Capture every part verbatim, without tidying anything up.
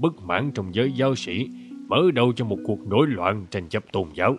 bất mãn trong giới giáo sĩ, mở đầu cho một cuộc nổi loạn tranh chấp tôn giáo.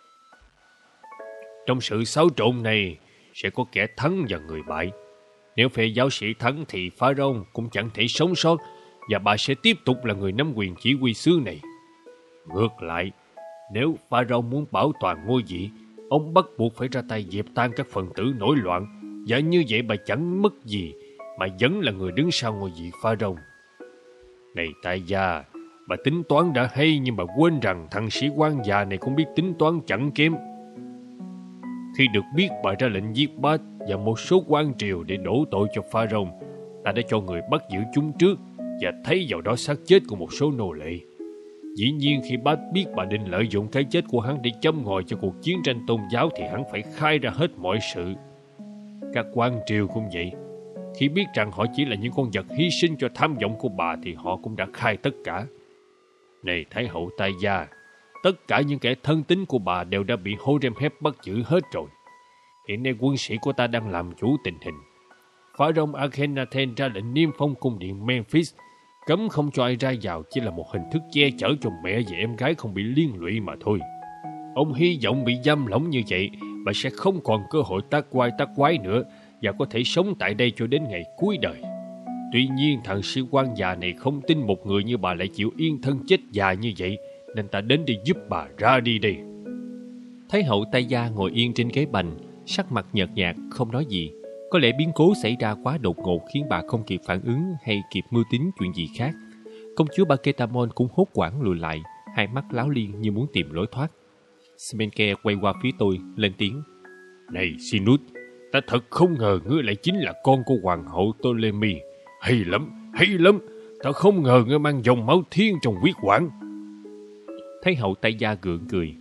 Trong sự xáo trộn này sẽ có kẻ thắng và người bại. Nếu phe giáo sĩ thắng thì Pharaoh cũng chẳng thể sống sót, và bà sẽ tiếp tục là người nắm quyền chỉ huy xứ này. Ngược lại, nếu Pharaoh muốn bảo toàn ngôi vị, ông bắt buộc phải ra tay dẹp tan các phần tử nổi loạn, và như vậy bà chẳng mất gì mà vẫn là người đứng sau ngôi vị Pharaoh. Này tại gia, bà tính toán đã hay, nhưng bà quên rằng thằng sĩ quan già này cũng biết tính toán chẳng kém. Khi được biết bà ra lệnh giết Bát và một số quan triều để đổ tội cho Pharaoh, ta đã cho người bắt giữ chúng trước và thấy vào đó xác chết của một số nô lệ. Dĩ nhiên khi Bát biết bà định lợi dụng cái chết của hắn để châm ngòi cho cuộc chiến tranh tôn giáo thì hắn phải khai ra hết mọi sự. Các quan triều cũng vậy. Khi biết rằng họ chỉ là những con vật hy sinh cho tham vọng của bà thì họ cũng đã khai tất cả. Này Thái hậu Tai Gia, tất cả những kẻ thân tín của bà đều đã bị Horemheb bắt giữ hết rồi. Hiện nay quân sĩ của ta đang làm chủ tình hình. Pharaoh Akhenaten ra lệnh niêm phong cung điện Memphis, cấm không cho ai ra vào, chỉ là một hình thức che chở cho mẹ và em gái không bị liên lụy mà thôi. Ông hy vọng bị giam lỏng như vậy, bà sẽ không còn cơ hội tác quái tác quái nữa và có thể sống tại đây cho đến ngày cuối đời. Tuy nhiên thằng sĩ quan già này không tin một người như bà lại chịu yên thân chết già như vậy, nên ta đến để giúp bà ra đi đây. Thái hậu Tai Gia ngồi yên trên ghế bành, sắc mặt nhợt nhạt, không nói gì. Có lẽ biến cố xảy ra quá đột ngột khiến bà không kịp phản ứng hay kịp mưu tính chuyện gì khác. Công chúa Baketamon cũng hốt hoảng lùi lại, hai mắt láo liên như muốn tìm lối thoát. Smenke quay qua phía tôi, lên tiếng. Này Sinut, ta thật không ngờ ngươi lại chính là con của hoàng hậu Ptolemy. Hay lắm, hay lắm. Ta không ngờ ngươi mang dòng máu thiên trong huyết quản. Thái hậu Tai Gia gượng cười.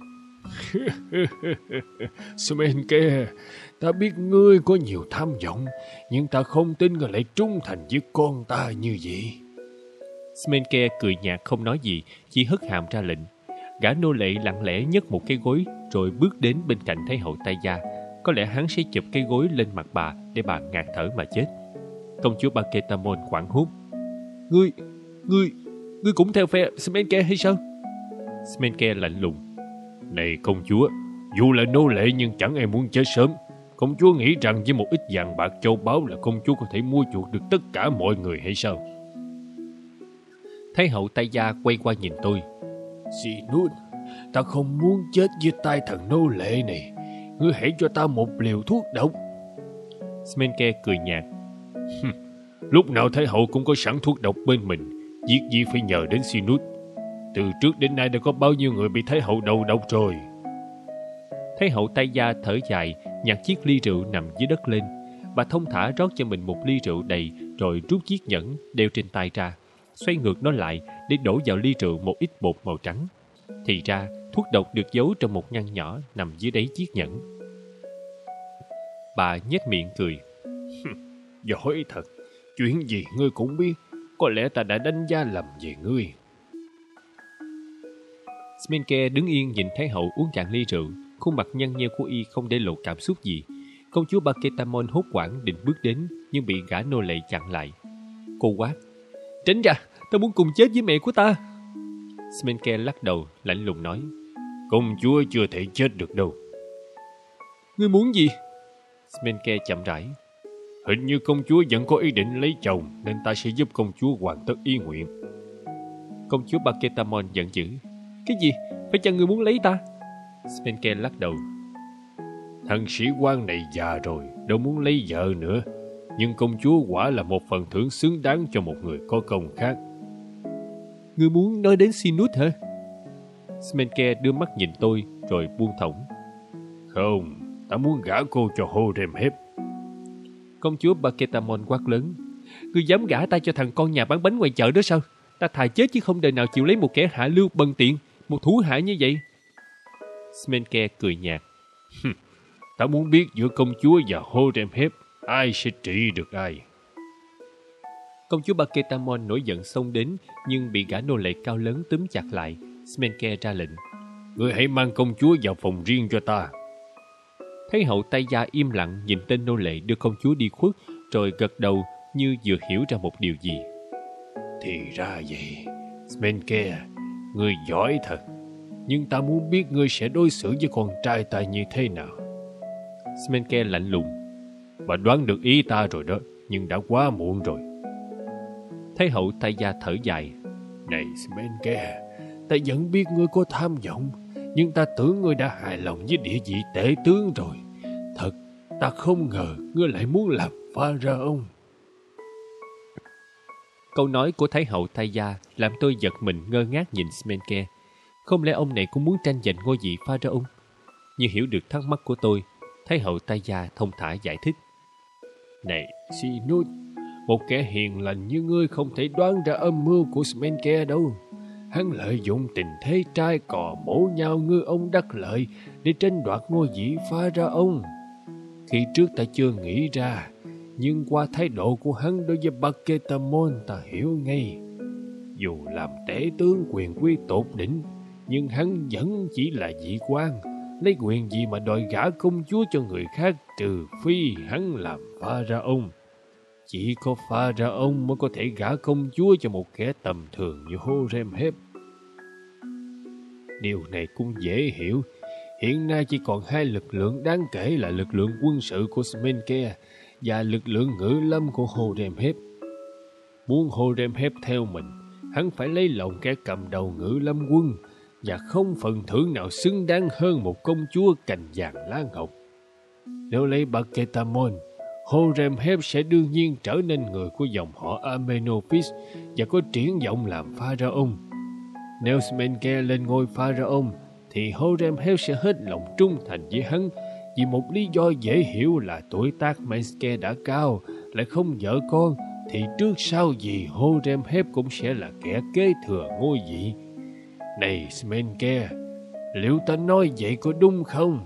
Smenke, ta biết ngươi có nhiều tham vọng, nhưng ta không tin ngươi lại trung thành với con ta như vậy. Smenke cười nhạt không nói gì, chỉ hất hàm ra lệnh. Gã nô lệ lặng lẽ nhấc một cái gối rồi bước đến bên cạnh Thái hậu Tai Gia. Có lẽ hắn sẽ chụp cái gối lên mặt bà để bà ngạt thở mà chết. Công chúa Baketamon hoảng hốt. Ngươi, ngươi, ngươi cũng theo phe Smenke hay sao? Smenke lạnh lùng. Này công chúa, dù là nô lệ nhưng chẳng ai muốn chết sớm. Công chúa nghĩ rằng với một ít vàng bạc châu báu là công chúa có thể mua chuộc được tất cả mọi người hay sao? Thái hậu Tai Gia quay qua nhìn tôi. Sinut, ta không muốn chết dưới tay thằng nô lệ này. Ngươi hãy cho ta một liều thuốc độc. Smenke cười nhạt. Lúc nào Thái hậu cũng có sẵn thuốc độc bên mình, việc gì phải nhờ đến Sinut. Từ trước đến nay đã có bao nhiêu người bị Thái hậu đầu độc rồi. Thái hậu Tai Gia thở dài, nhặt chiếc ly rượu nằm dưới đất lên. Bà thông thả rót cho mình một ly rượu đầy, rồi rút chiếc nhẫn đeo trên tay ra, xoay ngược nó lại để đổ vào ly rượu một ít bột màu trắng. Thì ra thuốc độc được giấu trong một ngăn nhỏ nằm dưới đáy chiếc nhẫn. Bà nhếch miệng cười. Giỏi thật, chuyện gì ngươi cũng biết. Có lẽ ta đã đánh giá lầm về ngươi. Smenke đứng yên nhìn Thái hậu uống cạn ly rượu. Khuôn mặt nhăn nheo của y không để lộ cảm xúc gì. Công chúa Baketamon hốt hoảng định bước đến, nhưng bị gã nô lệ chặn lại. Cô quát. Tránh ra, ta muốn cùng chết với mẹ của ta. Smenke lắc đầu, lạnh lùng nói. Công chúa chưa thể chết được đâu. Ngươi muốn gì? Smenke chậm rãi. Hình như công chúa vẫn có ý định lấy chồng, nên ta sẽ giúp công chúa hoàn tất ý nguyện. Công chúa Baketamon giận dữ. Cái gì? Phải chăng ngươi muốn lấy ta? Smenke lắc đầu. Thằng sĩ quan này già rồi, đâu muốn lấy vợ nữa. Nhưng công chúa quả là một phần thưởng xứng đáng cho một người có công khác. Ngươi muốn nói đến Sinut hả? Smenke đưa mắt nhìn tôi rồi buông thõng. Không, ta muốn gả cô cho Horemheb. Công chúa Baketamon quát lớn. Ngươi dám gả ta cho thằng con nhà bán bánh ngoài chợ đó sao? Ta thà chết chứ không đời nào chịu lấy một kẻ hạ lưu bần tiện, một thủ hạ như vậy. Smenke cười nhạt. Ta muốn biết giữa công chúa và Horemheb, ai sẽ trị được ai. Công chúa Baketamon nổi giận xông đến, nhưng bị gã nô lệ cao lớn túm chặt lại. Smenke ra lệnh. Ngươi hãy mang công chúa vào phòng riêng cho ta. Thái hậu Tai Gia im lặng nhìn tên nô lệ đưa công chúa đi khuất, rồi gật đầu như vừa hiểu ra một điều gì. Thì ra vậy, Smenke, ngươi giỏi thật. Nhưng ta muốn biết ngươi sẽ đối xử với con trai ta như thế nào. Smenke lạnh lùng. Bà đoán được ý ta rồi đó, nhưng đã quá muộn rồi. Thái hậu Taya thở dài. Này Smenke, ta vẫn biết ngươi có tham vọng, nhưng ta tưởng ngươi đã hài lòng với địa vị tể tướng rồi. Thật, ta không ngờ ngươi lại muốn làm pharaoh. Câu nói của Thái hậu Taya làm tôi giật mình ngơ ngác nhìn Smenke. Không lẽ ông này cũng muốn tranh giành ngôi vị pharaoh? Như hiểu được thắc mắc của tôi, Thái hậu Taya thông thả giải thích. Này Sinut, một kẻ hiền lành như ngươi không thể đoán ra âm mưu của Smenke đâu. Hắn lợi dụng tình thế trai cò mổ nhau ngư ông đắc lợi để tranh đoạt ngôi vị pharaoh. Khi trước ta chưa nghĩ ra, nhưng qua thái độ của hắn đối với Baketamon ta hiểu ngay. Dù làm tể tướng quyền quý tột đỉnh, nhưng hắn vẫn chỉ là vị quan, lấy quyền gì mà đòi gả công chúa cho người khác, trừ phi hắn làm pharaoh. Chỉ có pharaoh mới có thể gả công chúa cho một kẻ tầm thường như Horemheb. Điều này cũng dễ hiểu. Hiện nay chỉ còn hai lực lượng đáng kể là lực lượng quân sự của Smenke và lực lượng ngự lâm của Horemheb. Muốn Horemheb theo mình, hắn phải lấy lòng kẻ cầm đầu ngự lâm quân, và không phần thưởng nào xứng đáng hơn một công chúa cành vàng lá ngọc. Nếu lấy Baketamon, Horemheb sẽ đương nhiên trở nên người của dòng họ Amenophis và có triển vọng làm pharaoh. Nếu Smenke lên ngôi pharaoh, thì Horemheb sẽ hết lòng trung thành với hắn vì một lý do dễ hiểu là tuổi tác Menske đã cao, lại không vợ con, thì trước sau gì Horemheb cũng sẽ là kẻ kế thừa ngôi vị. Này Smenke, liệu ta nói vậy có đúng không?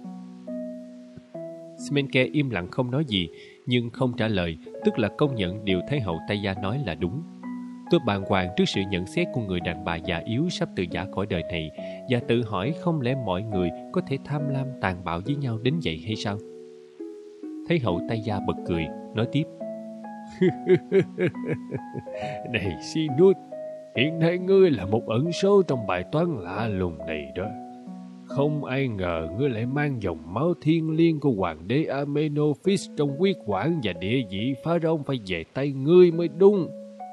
Smenke im lặng không nói gì, nhưng không trả lời, tức là công nhận điều Thái hậu Taya nói là đúng. Tôi bàng hoàng trước sự nhận xét của người đàn bà già yếu sắp từ giã cõi đời này, và tự hỏi không lẽ mọi người có thể tham lam tàn bạo với nhau đến vậy hay sao? Thái hậu Taya bật cười, nói tiếp. Này Sinut, hiện nay ngươi là một ẩn số trong bài toán lạ lùng này đó. Không ai ngờ ngươi lại mang dòng máu thiêng liêng của hoàng đế Amenophis trong huyết quản, và địa vị pharaoh phải về tay ngươi mới đúng.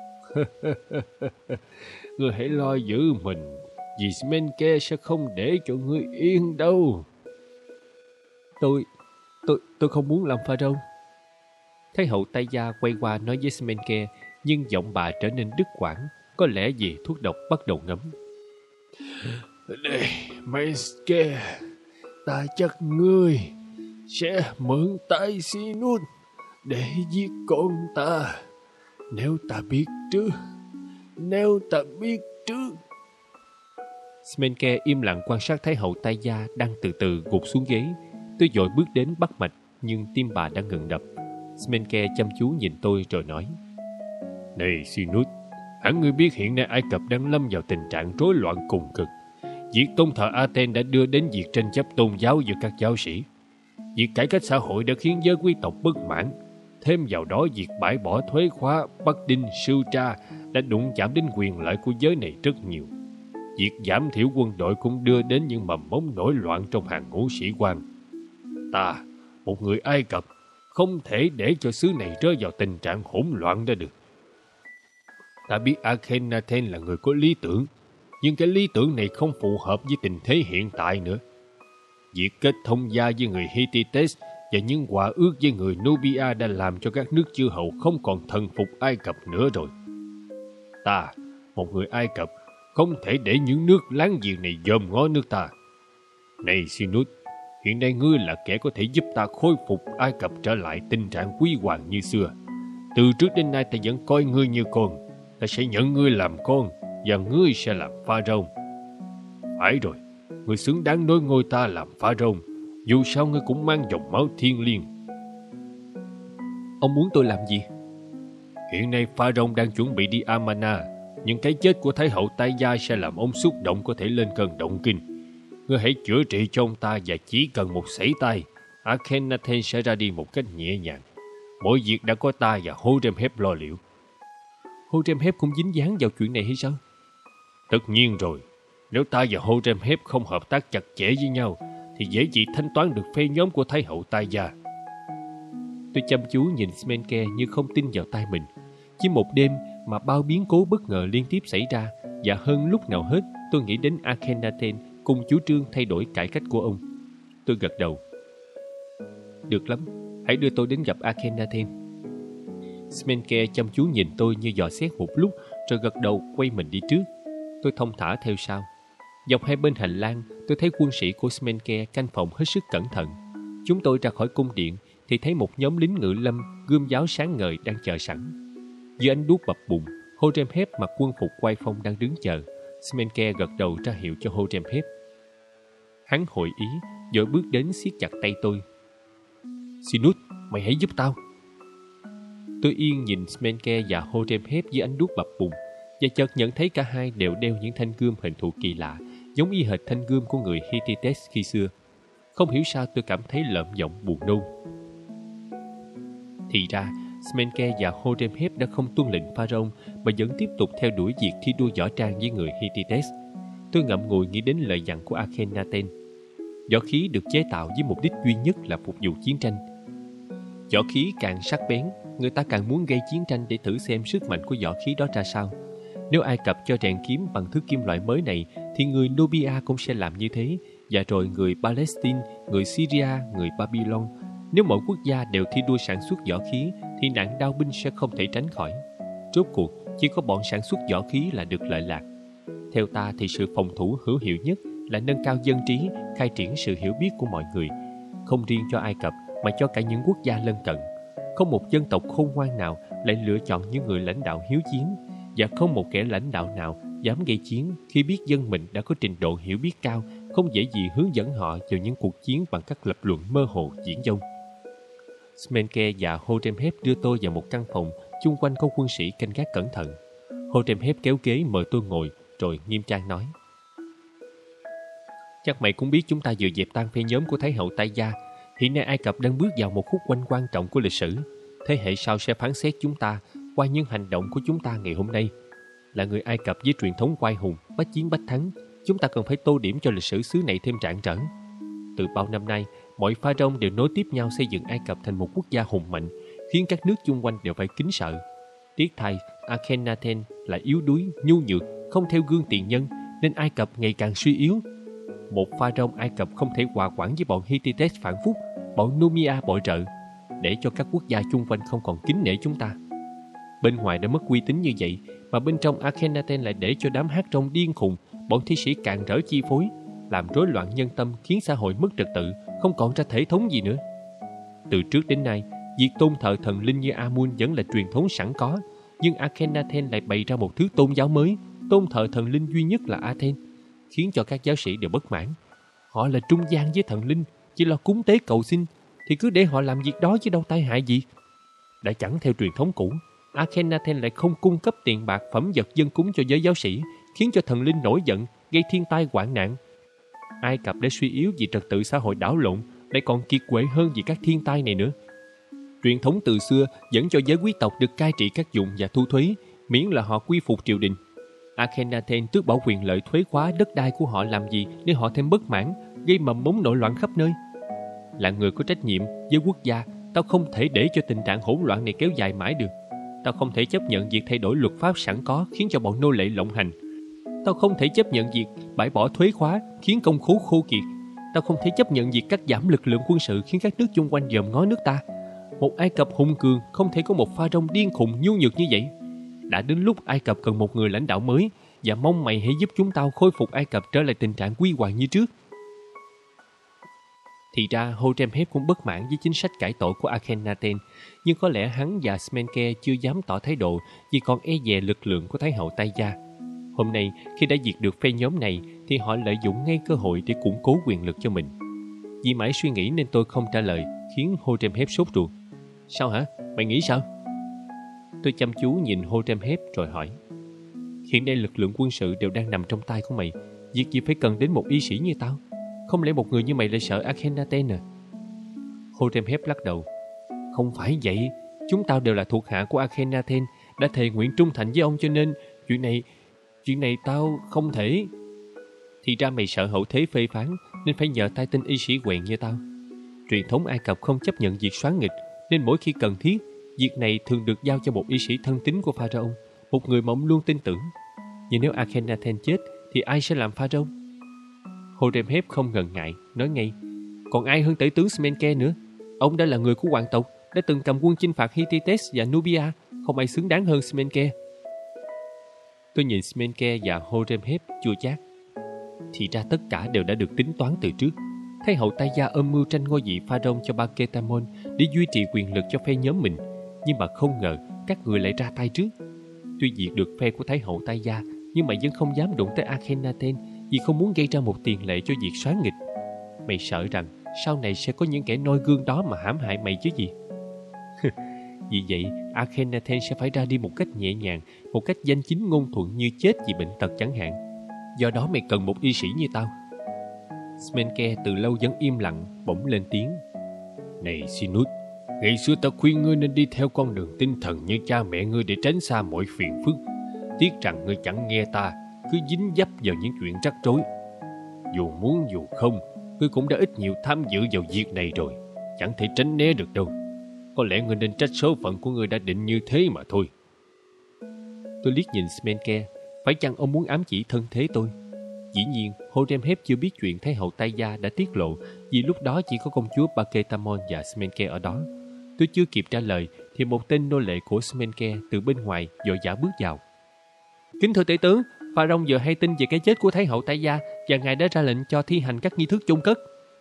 Ngươi hãy lo giữ mình, vì Smenke sẽ không để cho ngươi yên đâu. Tôi, tôi, tôi không muốn làm pharaoh. Thái hậu Taya quay qua nói với Smenke, nhưng giọng bà trở nên đứt quãng, có lẽ vì thuốc độc bắt đầu ngấm. Này, Menske, ta chắc ngươi sẽ mượn tay Sinut để giết con ta. Nếu ta biết trước, nếu ta biết trước. Smenke im lặng quan sát Thái hậu Taya đang từ từ gục xuống ghế. Tôi vội bước đến bắt mạch, nhưng tim bà đã ngừng đập. Smenke chăm chú nhìn tôi rồi nói. Này Sinut, hẳn ngươi biết hiện nay Ai Cập đang lâm vào tình trạng rối loạn cùng cực. Việc tôn thờ Athens đã đưa đến việc tranh chấp tôn giáo giữa các giáo sĩ. Việc cải cách xã hội đã khiến giới quý tộc bất mãn. Thêm vào đó, việc bãi bỏ thuế khóa Bắc Đinh, Sưu Tra đã đụng chạm đến quyền lợi của giới này rất nhiều. Việc giảm thiểu quân đội cũng đưa đến những mầm mống nổi loạn trong hàng ngũ sĩ quan. Ta, một người Ai Cập, không thể để cho xứ này rơi vào tình trạng hỗn loạn đó được. Ta biết Akhenaten là người có lý tưởng, nhưng cái lý tưởng này không phù hợp với tình thế hiện tại nữa. Việc kết thông gia với người Hittites và những hòa ước với người Nubia đã làm cho các nước chư hầu không còn thần phục Ai Cập nữa rồi. Ta, một người Ai Cập, không thể để những nước láng giềng này dòm ngó nước ta. Này Sinut, hiện nay ngươi là kẻ có thể giúp ta khôi phục Ai Cập trở lại tình trạng quý hoàng như xưa. Từ trước đến nay ta vẫn coi ngươi như con. Ta sẽ nhận ngươi làm con, và ngươi sẽ làm pharaoh. Phải rồi, ngươi xứng đáng nối ngôi ta làm pharaoh. Dù sao ngươi cũng mang dòng máu thiêng liêng. Ông muốn tôi làm gì? Hiện nay pharaoh đang chuẩn bị đi Amana, nhưng cái chết của Thái hậu Taya sẽ làm ông xúc động có thể lên cơn động kinh. Ngươi hãy chữa trị cho ông ta, và chỉ cần một sẩy tay, Akhenaten sẽ ra đi một cách nhẹ nhàng. Mọi việc đã có ta và Horemheb lo liệu. Horemheb cũng dính dáng vào chuyện này hay sao? Tất nhiên rồi, nếu ta và Horemheb không hợp tác chặt chẽ với nhau, thì dễ gì thanh toán được phe nhóm của Thái hậu Tai Gia. Tôi chăm chú nhìn Smenke như không tin vào tai mình. Chỉ một đêm mà bao biến cố bất ngờ liên tiếp xảy ra, và hơn lúc nào hết tôi nghĩ đến Akhenaten cùng chủ trương thay đổi cải cách của ông. Tôi gật đầu. Được lắm, hãy đưa tôi đến gặp Akhenaten. Smenke chăm chú nhìn tôi như dò xét một lúc, rồi gật đầu quay mình đi trước. Tôi thong thả theo sau. Dọc hai bên hành lang, tôi thấy quân sĩ của Smenke canh phòng hết sức cẩn thận. Chúng tôi ra khỏi cung điện thì thấy một nhóm lính ngự lâm gươm giáo sáng ngời đang chờ sẵn. Dưới ánh đuốc bập bùng, Horemheb mặc quân phục quai phong đang đứng chờ. Smenke gật đầu ra hiệu cho Horemheb. Hắn hội ý, rồi bước đến siết chặt tay tôi. Sinut, mày hãy giúp tao. Tôi yên nhìn Smenke và Horemheb dưới ánh đuốc bập bùng, và chợt nhận thấy cả hai đều đeo những thanh gươm hình thù kỳ lạ, giống y hệt thanh gươm của người Hittites khi xưa. Không hiểu sao tôi cảm thấy lợm giọng buồn nôn. Thì ra, Smenke và Horemheb đã không tuân lệnh Pharaoh mà vẫn tiếp tục theo đuổi việc thi đua võ trang với người Hittites. Tôi ngậm ngùi nghĩ đến lời dặn của Akhenaten. Võ khí được chế tạo với mục đích duy nhất là phục vụ chiến tranh. Võ khí càng sắc bén, người ta càng muốn gây chiến tranh để thử xem sức mạnh của võ khí đó ra sao. Nếu Ai Cập cho rèn kiếm bằng thứ kim loại mới này, thì người Nubia cũng sẽ làm như thế, và rồi người Palestine, người Syria, người Babylon. Nếu mỗi quốc gia đều thi đua sản xuất võ khí, thì nạn đao binh sẽ không thể tránh khỏi. Rốt cuộc, chỉ có bọn sản xuất võ khí là được lợi lạc. Theo ta thì sự phòng thủ hữu hiệu nhất là nâng cao dân trí, khai triển sự hiểu biết của mọi người. Không riêng cho Ai Cập, mà cho cả những quốc gia lân cận. Không một dân tộc khôn ngoan nào lại lựa chọn những người lãnh đạo hiếu chiến, và không một kẻ lãnh đạo nào dám gây chiến khi biết dân mình đã có trình độ hiểu biết cao, không dễ gì hướng dẫn họ vào những cuộc chiến bằng các lập luận mơ hồ viển vông. Smenke và Horemheb đưa tôi vào một căn phòng, chung quanh có quân sĩ canh gác cẩn thận. Horemheb kéo ghế mời tôi ngồi, rồi nghiêm trang nói: Chắc mày cũng biết chúng ta vừa dẹp tan phe nhóm của Thái hậu Tai Gia. Hiện nay Ai Cập đang bước vào một khúc quanh quan trọng của lịch sử. Thế hệ sau sẽ phán xét chúng ta qua những hành động của chúng ta ngày hôm nay. Là người Ai Cập với truyền thống oai hùng, bách chiến bách thắng, chúng ta cần phải tô điểm cho lịch sử xứ này thêm rạng rỡ. Từ bao năm nay, mọi pharaoh đều nối tiếp nhau xây dựng Ai Cập thành một quốc gia hùng mạnh, khiến các nước chung quanh đều phải kính sợ. Tiếc thay, Akhenaten là yếu đuối, nhu nhược, không theo gương tiền nhân, nên Ai Cập ngày càng suy yếu. Một pharaoh Ai Cập không thể hòa quản với bọn Hittites phản phúc, bọn Numia bội trợ, để cho các quốc gia chung quanh không còn kính nể chúng ta. Bên ngoài đã mất uy tín như vậy, mà bên trong Akhenaten lại để cho đám hát rong điên khùng, bọn thi sĩ càn rỡ chi phối, làm rối loạn nhân tâm, khiến xã hội mất trật tự, không còn ra thể thống gì nữa. Từ trước đến nay, việc tôn thờ thần linh như Amun vẫn là truyền thống sẵn có, nhưng Akhenaten lại bày ra một thứ tôn giáo mới, tôn thờ thần linh duy nhất là Aten, khiến cho các giáo sĩ đều bất mãn. Họ là trung gian với thần linh, chỉ lo cúng tế cầu xin, thì cứ để họ làm việc đó chứ đâu tai hại gì. Đã chẳng theo truyền thống cũ, Akhenaten lại không cung cấp tiền bạc phẩm vật dân cúng cho giới giáo sĩ, khiến cho thần linh nổi giận, gây thiên tai hoạn nạn. Ai Cập đã suy yếu vì trật tự xã hội đảo lộn, lại còn kiệt quệ hơn vì các thiên tai này nữa. Truyền thống từ xưa dẫn cho giới quý tộc được cai trị các vùng và thu thuế, miễn là họ quy phục triều đình. Akhenaten tước bỏ quyền lợi thuế khóa đất đai của họ làm gì để họ thêm bất mãn, gây mầm mống nội loạn khắp nơi. Là người có trách nhiệm với quốc gia, tao không thể để cho tình trạng hỗn loạn này kéo dài mãi được. Tao không thể chấp nhận việc thay đổi luật pháp sẵn có khiến cho bọn nô lệ lộng hành. Tao không thể chấp nhận việc bãi bỏ thuế khóa khiến công khố khô kiệt. Tao không thể chấp nhận việc cắt giảm lực lượng quân sự khiến các nước chung quanh dòm ngó nước ta. Một Ai Cập hùng cường không thể có một pharaoh điên khùng nhu nhược như vậy. Đã đến lúc Ai Cập cần một người lãnh đạo mới, và mong mày hãy giúp chúng tao khôi phục Ai Cập trở lại tình trạng quy hoàng như trước. Thì ra Horemheb cũng bất mãn với chính sách cải tổ của Akhenaten, nhưng có lẽ hắn và Smenke chưa dám tỏ thái độ vì còn e dè lực lượng của Thái hậu Tai Gia. Hôm nay, khi đã diệt được phe nhóm này, thì họ lợi dụng ngay cơ hội để củng cố quyền lực cho mình. Vì mãi suy nghĩ nên tôi không trả lời, khiến Horemheb sốt ruột. Sao hả? Mày nghĩ sao? Tôi chăm chú nhìn Horemheb rồi hỏi. Hiện nay lực lượng quân sự đều đang nằm trong tay của mày. Việc gì phải cần đến một y sĩ như tao? Không lẽ một người như mày lại sợ Akhenaten à? Horemheb lắc đầu. Không phải vậy. Chúng tao đều là thuộc hạ của Akhenaten, đã thề nguyện trung thành với ông, cho nên chuyện này Chuyện này tao không thể. Thì ra mày sợ hậu thế phê phán nên phải nhờ tay tên y sĩ quèn như tao. Truyền thống Ai Cập không chấp nhận việc soán nghịch, nên mỗi khi cần thiết, việc này thường được giao cho một y sĩ thân tín của Pharaoh, một người mà ông luôn tin tưởng. Nhưng nếu Akhenaten chết thì ai sẽ làm Pharaoh? Horemheb không ngần ngại, nói ngay: còn ai hơn tể tướng Smenke nữa? Ông đã là người của hoàng tộc, đã từng cầm quân chinh phạt Hittites và Nubia, không ai xứng đáng hơn Smenke. Tôi nhìn Smenke và Horemheb chua chát. Thì ra tất cả đều đã được tính toán từ trước. Thái hậu Taya âm mưu tranh ngôi vị Pharaoh cho Ba-ketamon để duy trì quyền lực cho phe nhóm mình, nhưng mà không ngờ các người lại ra tay trước. Tuy diệt được phe của Thái hậu Taya, nhưng mày vẫn không dám đụng tới Akhenaten vì không muốn gây ra một tiền lệ cho việc soán nghịch. Mày sợ rằng sau này sẽ có những kẻ noi gương đó mà hãm hại mày chứ gì. Vì vậy Akhenaten sẽ phải ra đi một cách nhẹ nhàng, một cách danh chính ngôn thuận như chết vì bệnh tật chẳng hạn. Do đó mày cần một y sĩ như tao. Smenke từ lâu vẫn im lặng, bỗng lên tiếng: Này Sinut, ngày xưa ta khuyên ngươi nên đi theo con đường tinh thần như cha mẹ ngươi để tránh xa mọi phiền phức. Tiếc rằng ngươi chẳng nghe ta, cứ dính dấp vào những chuyện rắc rối. Dù muốn dù không, ngươi cũng đã ít nhiều tham dự vào việc này rồi, chẳng thể tránh né được đâu. Có lẽ ngươi nên trách số phận của ngươi đã định như thế mà thôi. Tôi liếc nhìn Smenke, phải chăng ông muốn ám chỉ thân thế tôi? Dĩ nhiên, Horemheb chưa biết chuyện Thái hậu Taya đã tiết lộ, vì lúc đó chỉ có công chúa Ba-ketamon và Smenke ở đó. Tôi chưa kịp trả lời thì một tên nô lệ của Smenke từ bên ngoài vội vã bước vào. Kính thưa tể tướng, Pharaoh vừa hay tin về cái chết của Thái hậu Taya và ngài đã ra lệnh cho thi hành các nghi thức chôn cất.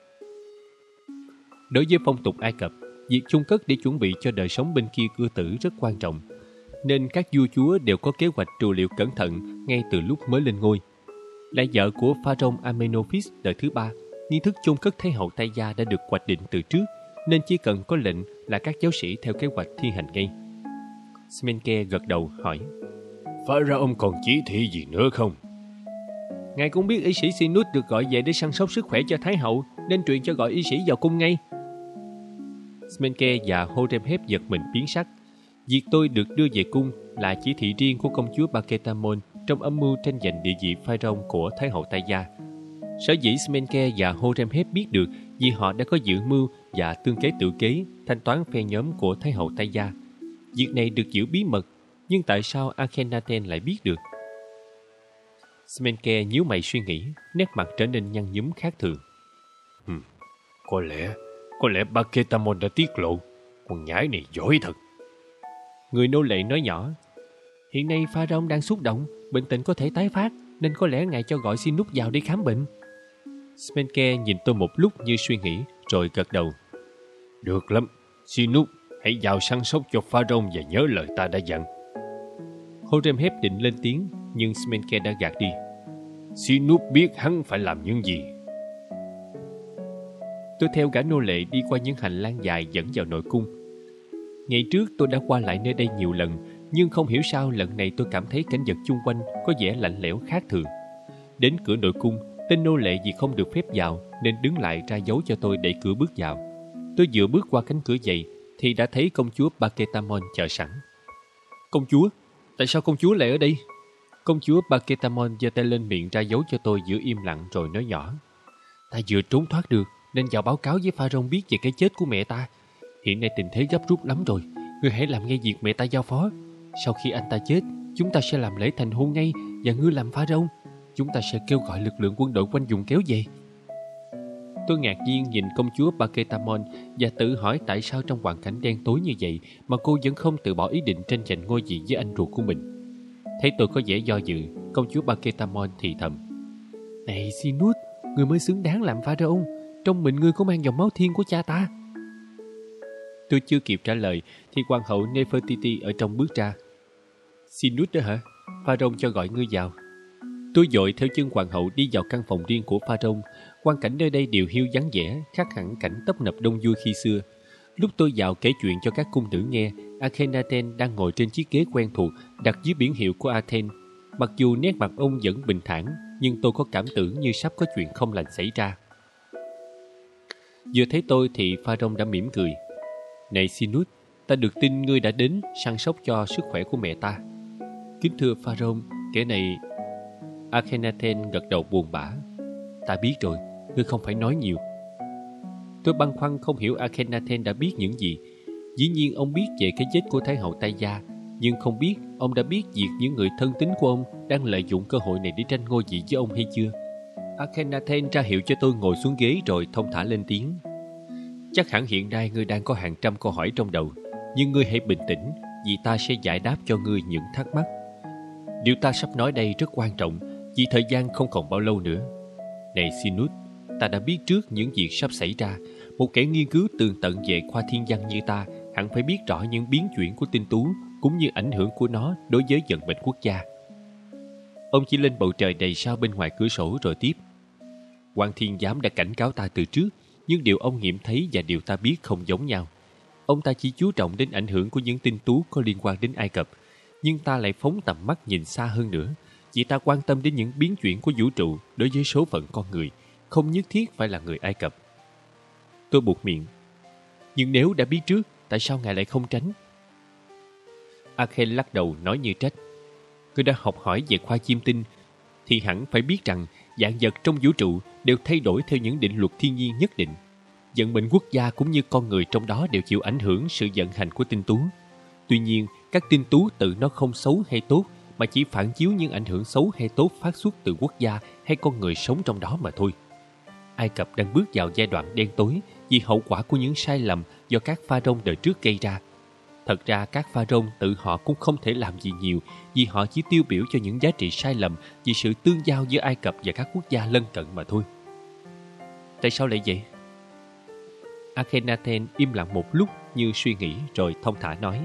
Đối với phong tục Ai Cập, việc chôn cất để chuẩn bị cho đời sống bên kia cư tử rất quan trọng, nên các vua chúa đều có kế hoạch trù liệu cẩn thận ngay từ lúc mới lên ngôi. Là vợ của Pharaoh Amenophis đời thứ ba, nghi thức chôn cất Thái hậu Taya đã được hoạch định từ trước, nên chỉ cần có lệnh là các giáo sĩ theo kế hoạch thi hành ngay. Smenke gật đầu hỏi: Pharaoh còn chỉ thị gì nữa không? Ngài cũng biết y sĩ Sinut được gọi về để săn sóc sức khỏe cho Thái hậu, nên truyền cho gọi y sĩ vào cung ngay. Smenke và Horemheb giật mình biến sắc. Việc tôi được đưa về cung là chỉ thị riêng của công chúa Ba-ketamon trong âm mưu tranh giành địa vị Pharaoh của Thái hậu Taya. Sở dĩ Smenke và Horemheb biết được vì họ đã có dự mưu và tương kế tự kế thanh toán phe nhóm của Thái hậu Taya. Việc này được giữ bí mật, nhưng tại sao Akhenaten lại biết được? Smenke nhíu mày suy nghĩ, nét mặt trở nên nhăn nhúm khác thường. Hmm, có lẽ, có lẽ Ba-ketamon đã tiết lộ. Con nhái này giỏi thật. Người nô lệ nói nhỏ: Hiện nay Pharaoh đang xúc động, bệnh tình có thể tái phát, nên có lẽ ngài cho gọi Sinut vào để khám bệnh. Smenke nhìn tôi một lúc như suy nghĩ, rồi gật đầu. Được lắm, Sinut, hãy vào săn sóc cho Pharaoh và nhớ lời ta đã dặn. Horemheb định lên tiếng, nhưng Smenke đã gạt đi. Sinut biết hắn phải làm những gì. Tôi theo gã nô lệ đi qua những hành lang dài dẫn vào nội cung. Ngày trước tôi đã qua lại nơi đây nhiều lần, nhưng không hiểu sao lần này tôi cảm thấy cảnh vật chung quanh có vẻ lạnh lẽo khác thường. Đến cửa nội cung, tên nô lệ vì không được phép vào nên đứng lại ra dấu cho tôi đẩy cửa bước vào. Tôi vừa bước qua cánh cửa dày thì đã thấy công chúa Ba-ketamon chờ sẵn. Công chúa? Tại sao công chúa lại ở đây? Công chúa Ba-ketamon giơ tay lên miệng ra dấu cho tôi giữ im lặng rồi nói nhỏ: Ta vừa trốn thoát được nên vào báo cáo với Pharaoh biết về cái chết của mẹ ta. Hiện nay tình thế gấp rút lắm rồi, ngươi hãy làm ngay việc mẹ ta giao phó. Sau khi anh ta chết, chúng ta sẽ làm lễ thành hôn ngay và ngươi làm Pharaoh. Chúng ta sẽ kêu gọi lực lượng quân đội quanh vùng kéo về. Tôi ngạc nhiên nhìn công chúa Ba-ketamon và tự hỏi tại sao trong hoàn cảnh đen tối như vậy mà cô vẫn không từ bỏ ý định tranh giành ngôi vị với anh ruột của mình. Thấy tôi có vẻ do dự, công chúa Ba-ketamon thì thầm: Này Sinut, ngươi mới xứng đáng làm Pharaoh. Trong mình ngươi có mang dòng máu thiên của cha ta. Tôi chưa kịp trả lời thì hoàng hậu Nefertiti ở trong bước ra. Sinut đó hả? Pharaoh cho gọi ngươi vào. Tôi vội theo chân hoàng hậu đi vào căn phòng riêng của Pharaoh. Quang cảnh nơi đây đều hiu vắng vẻ, khác hẳn cảnh tấp nập đông vui khi xưa. Lúc tôi vào kể chuyện cho các cung nữ nghe, Akhenaten đang ngồi trên chiếc ghế quen thuộc đặt dưới biển hiệu của Athens. Mặc dù nét mặt ông vẫn bình thản, nhưng tôi có cảm tưởng như sắp có chuyện không lành xảy ra. Vừa thấy tôi thì Pharaoh đã mỉm cười. Này Sinut, ta được tin ngươi đã đến săn sóc cho sức khỏe của mẹ ta. Kính thưa Pharaoh, kẻ này... Akhenaten gật đầu buồn bã. Ta biết rồi, ngươi không phải nói nhiều. Tôi băn khoăn không hiểu Akhenaten đã biết những gì. Dĩ nhiên ông biết về cái chết của Thái hậu Tay Gia, nhưng không biết ông đã biết việc những người thân tín của ông đang lợi dụng cơ hội này để tranh ngôi vị với ông hay chưa. Akhenaten ra hiệu cho tôi ngồi xuống ghế rồi thông thả lên tiếng. Chắc hẳn hiện nay ngươi đang có hàng trăm câu hỏi trong đầu, nhưng ngươi hãy bình tĩnh, vì ta sẽ giải đáp cho ngươi những thắc mắc. Điều ta sắp nói đây rất quan trọng, vì thời gian không còn bao lâu nữa. Này Sinus, ta đã biết trước những việc sắp xảy ra. Một kẻ nghiên cứu tường tận về khoa thiên văn như ta hẳn phải biết rõ những biến chuyển của tinh tú cũng như ảnh hưởng của nó đối với vận mệnh quốc gia. Ông chỉ lên bầu trời đầy sao bên ngoài cửa sổ rồi tiếp. Quan Thiên Giám đã cảnh cáo ta từ trước, nhưng điều ông nghiệm thấy và điều ta biết không giống nhau. Ông ta chỉ chú trọng đến ảnh hưởng của những tinh tú có liên quan đến Ai Cập, nhưng ta lại phóng tầm mắt nhìn xa hơn nữa, vì ta quan tâm đến những biến chuyển của vũ trụ đối với số phận con người, không nhất thiết phải là người Ai Cập. Tôi buột miệng. Nhưng nếu đã biết trước, tại sao ngài lại không tránh? Akhen lắc đầu nói như trách. Ngươi đã học hỏi về khoa chiêm tinh, thì hẳn phải biết rằng vạn vật trong vũ trụ đều thay đổi theo những định luật thiên nhiên nhất định. Vận mệnh quốc gia cũng như con người trong đó đều chịu ảnh hưởng sự vận hành của tinh tú. Tuy nhiên, các tinh tú tự nó không xấu hay tốt, mà chỉ phản chiếu những ảnh hưởng xấu hay tốt phát xuất từ quốc gia hay con người sống trong đó mà thôi. Ai Cập đang bước vào giai đoạn đen tối vì hậu quả của những sai lầm do các pharaoh đời trước gây ra. Thật ra các pharaoh tự họ cũng không thể làm gì nhiều, vì họ chỉ tiêu biểu cho những giá trị sai lầm vì sự tương giao giữa Ai Cập và các quốc gia lân cận mà thôi. Tại sao lại vậy? Akhenaten im lặng một lúc như suy nghĩ rồi thông thả nói.